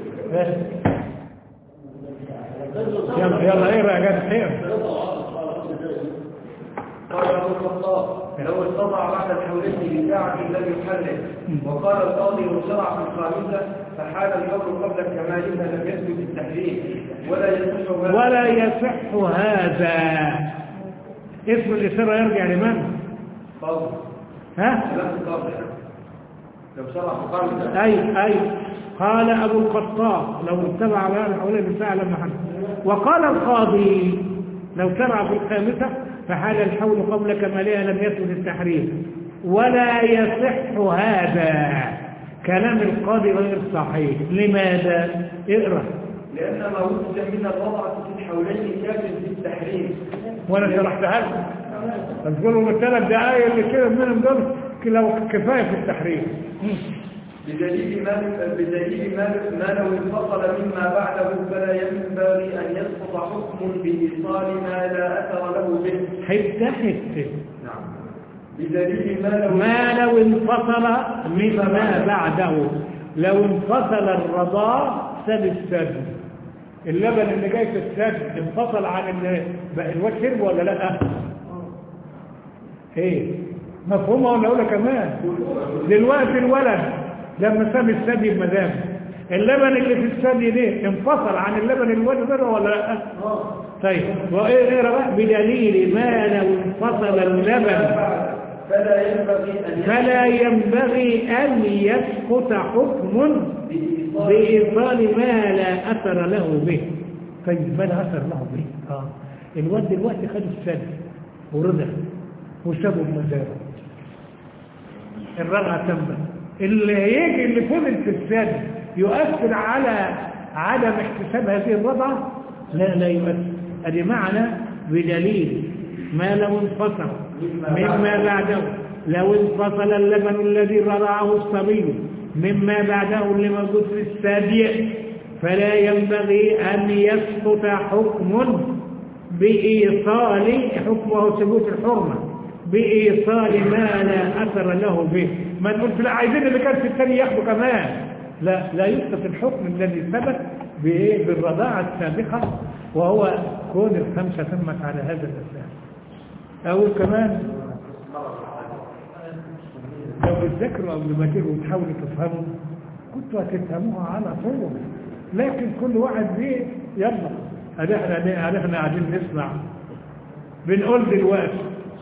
Speaker 2: يلا ايه بقى يا خير.
Speaker 3: قال ابو الخطاب لو استطاع بعد الحولين بساعة لم يحرك. وقال القاضي وشرع في الخامسة فحال الحول قبل كمالها لم يثبت التحريم ولا يصح
Speaker 2: هذا. اسم الإصرار يرجع لمن؟
Speaker 3: قاضي.
Speaker 2: ها؟
Speaker 3: لو شرع في الخامسة.
Speaker 2: أي قال أبو الخطاب لو اتبع بعد الحولين بساعة لم يحرك. وقال القاضي لو شرع في الخامسة فحال الحول قبل كمالها لم يثبت التحريم ولا يصح هذا. كلام القاضي غير صحيح. لماذا؟ اقرأ.
Speaker 3: لأن ما وجد من الوضع في الحولين كافٍ في التحريم.
Speaker 2: وأنا شرحتها لكم. تقولوا الثلاث دقائق اللي كده منهم دول لو كفاية في التحريم.
Speaker 3: بدليل ما لو انفصل مما بعده فلا ينبغي أن يسقط حكم بإيصال ما لا أثر له به.
Speaker 2: حتة.
Speaker 3: نعم. بدليل
Speaker 2: ما لو انفصل مما بعده. لو انفصل الرضاع سد السد. اللبن اللي جاي في السد انفصل عن الواد شرب ولا لا؟ ايه مفهومه ولا اقولها كمان؟ دلوقتي الولد لما ساب الثدي بمدام اللبن اللي في الثدي ده انفصل عن اللبن الولد ده ولا لا؟ طيب وايه بقى؟ بدليل ما لو انفصل اللبن فلا ينبغي ان يسقط حكم بإيصال ما لا اثر له به. طيب ما لا اثر له به؟ الولد دلوقتي خد الثدي ورضع وسابه بمدام الرضعه تمت. اللي هيجي اللي فضل في الثدي يؤثر على عدم احتساب هذه الرضعه؟ لا يؤثر. ادي معنى بدليل ما لو انفصل مما بعده. لو انفصل اللبن الذي رضعه الصبي مما بعده اللي موجود في الثدي فلا ينبغي ان يسقط حكم بإيصال حكمه ثبوت الحرمه بإيصال ما لا أثر له به. ما نقولش لا عايزين اللي كان في الثاني ياخده كمان. لا يسقط الحكم الذي ثبت بالرضاعة السابقة وهو كون الخمسة تمت على هذا الأساس. أو كمان لو بتذكروا أو لما تيجوا وتحاولوا تفهموا كنتوا هتفهموها على طول. لكن كل واحد بيه يلا احنا قاعدين نسمع بنقول دلوقتي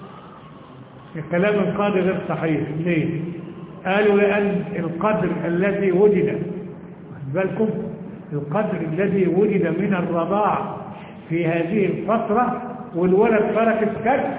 Speaker 2: كلام القاضي غير صحيح. ليه؟ قالوا لأن القدر الذي وجد بالكم القدر الذي وجد من الرضاع في هذه الفترة والولد ترك الثدي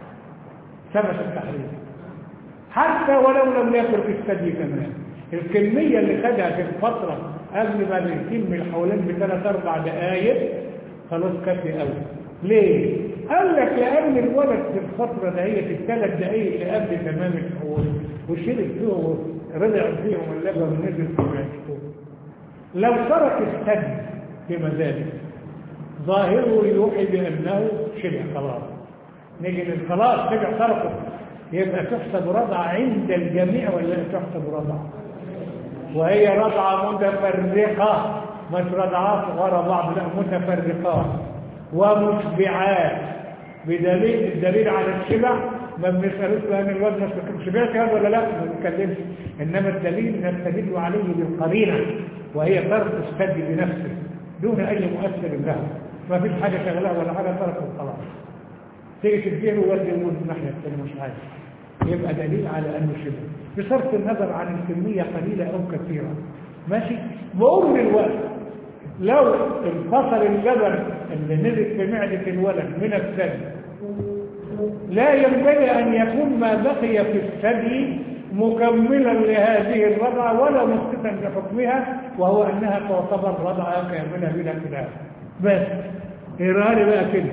Speaker 2: ثبت التحريم حتى ولو لم يترك الثدي كمان. الكمية اللي خدها في الفترة قبل ما يتم الحولين ب3-4 دقائق خلاص كافي قوي. ليه؟ قال لك لأن الولد في الفترة دهية في ال3 دقائق اللي قبل تمام الحول وشرب فيه ورضع فيهم اللبن ونزل في معدته لو ترك الثدي في مزاجه ظاهره يوحي بأنه شبع خلاص. نيجي خلاص شبع تركه يبقى تحسب رضعة عند الجميع ولا تحسب رضعة؟ وهي رضعة متفرقة مش رضعات ورا بعض، لا متفرقات ومشبعات. الدليل على الشبع ما بنسألوش لأن الواد مش شبعت هذا ولا لا ما بنتكلمش، إنما الدليل نستدل عليه بالقرينة وهي ترك الثدي بنفسه دون أي مؤثر له، ما فيش حاجة شغلها ولا حاجة تركه خلاص. تيجي تديله ولد يموت من ناحية الثانية مش عارف، يبقى دليل على أنه شبع بصرف النظر عن الكمية قليلة أو كثيرة. ماشي؟ بقول الوقت لو انفصل اللبن اللي نزل في معدة الولد من الثدي لا ينبغي أن يكون ما بقي في الثدي مكملا لهذه الرضعة ولا مسقطا لحكمها، وهو أنها تعتبر رضعة كاملة بلا خلاف. بس إرهالي بقى كده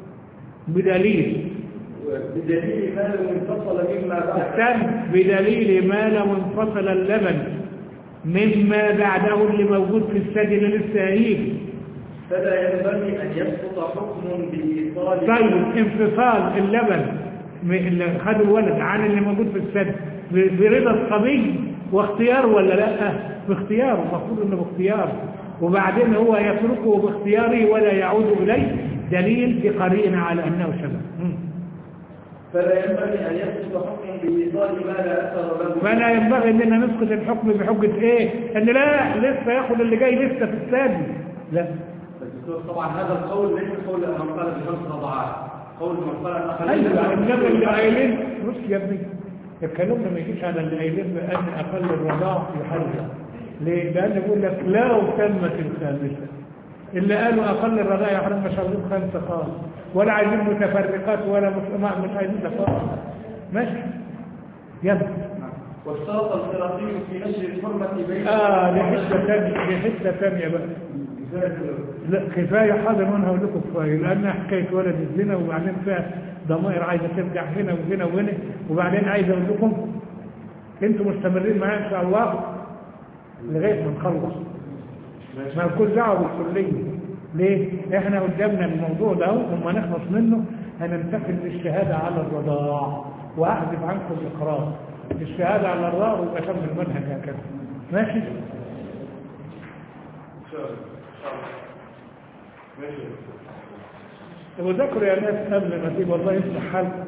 Speaker 2: بدليل
Speaker 3: ما لو انفصل مما بعده
Speaker 2: بدليل ما لو انفصل اللبن مما بعده اللي موجود في الثدي اللي لسه هيجي
Speaker 3: فلا ينبغي أن يسقط حكم بإيصال.
Speaker 2: طيب انفصال اللبن اللي خد الولد عن اللي موجود في الثدي برضا الصبي واختيار ولا لا؟ باختياره، المفروض انه باختياره، وبعدين هو يتركه باختياره ولا يعود اليه، دليل بقرينه على انه شبه.
Speaker 3: فلا ينبغي أن يسقط حكم بإيصال ما لا أثر له.
Speaker 2: فلا ينبغي اننا نسقط الحكم بحجه ايه؟ ان لا لسه ياخد اللي جاي لسه في الثدي، لا.
Speaker 3: طبعا هذا القول ليس قول من قال بخمس رضعات، قول من قال أقل.
Speaker 2: ايوه انما اللي قايلين بص يا ابني الكلام ما يجيش على اللي قايلين بان اقل الرضاع يحرم. ليه؟ لان بيقول لك لو تمت الخامسه، اللي قالوا اقل الرضاع يحرم مش عايزين خمسه خالص، ولا عايزين متفرقات ولا مش عايزين ده خالص. ماشي يلا.
Speaker 3: واشترط الخرافي في نشر الحرمه بين
Speaker 2: دي حته ثانيه بقى. لا كفايه حاضر وانا هقول لكم كفايه، لان حكايه ولد الزنا وبعدين فيها ضمائر عايزه ترجع هنا وهنا وهنا، وبعدين عايز اقول لكم انتم مستمرين معايا ان شاء الله لغايه ما نخلص. ما لكم دعوه بالكليه. ليه؟ احنا قدامنا الموضوع ده وما نخلص منه هننتقل للشهاده على الرضاع واحذف عنكم الاقرار. الشهاده على الرضاع ويبقى كمل المنهج هكذا. ماشي؟ وذكروا يا ناس قبل ما تيجي والله يفتح حالكم.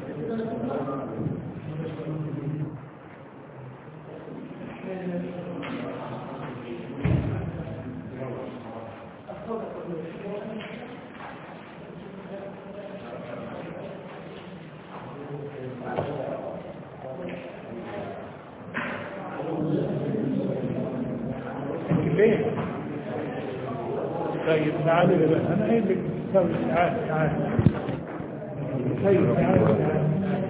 Speaker 2: ليه؟ طيب تعالوا بقى انا قايل لك تعالوا. طيب تعالوا.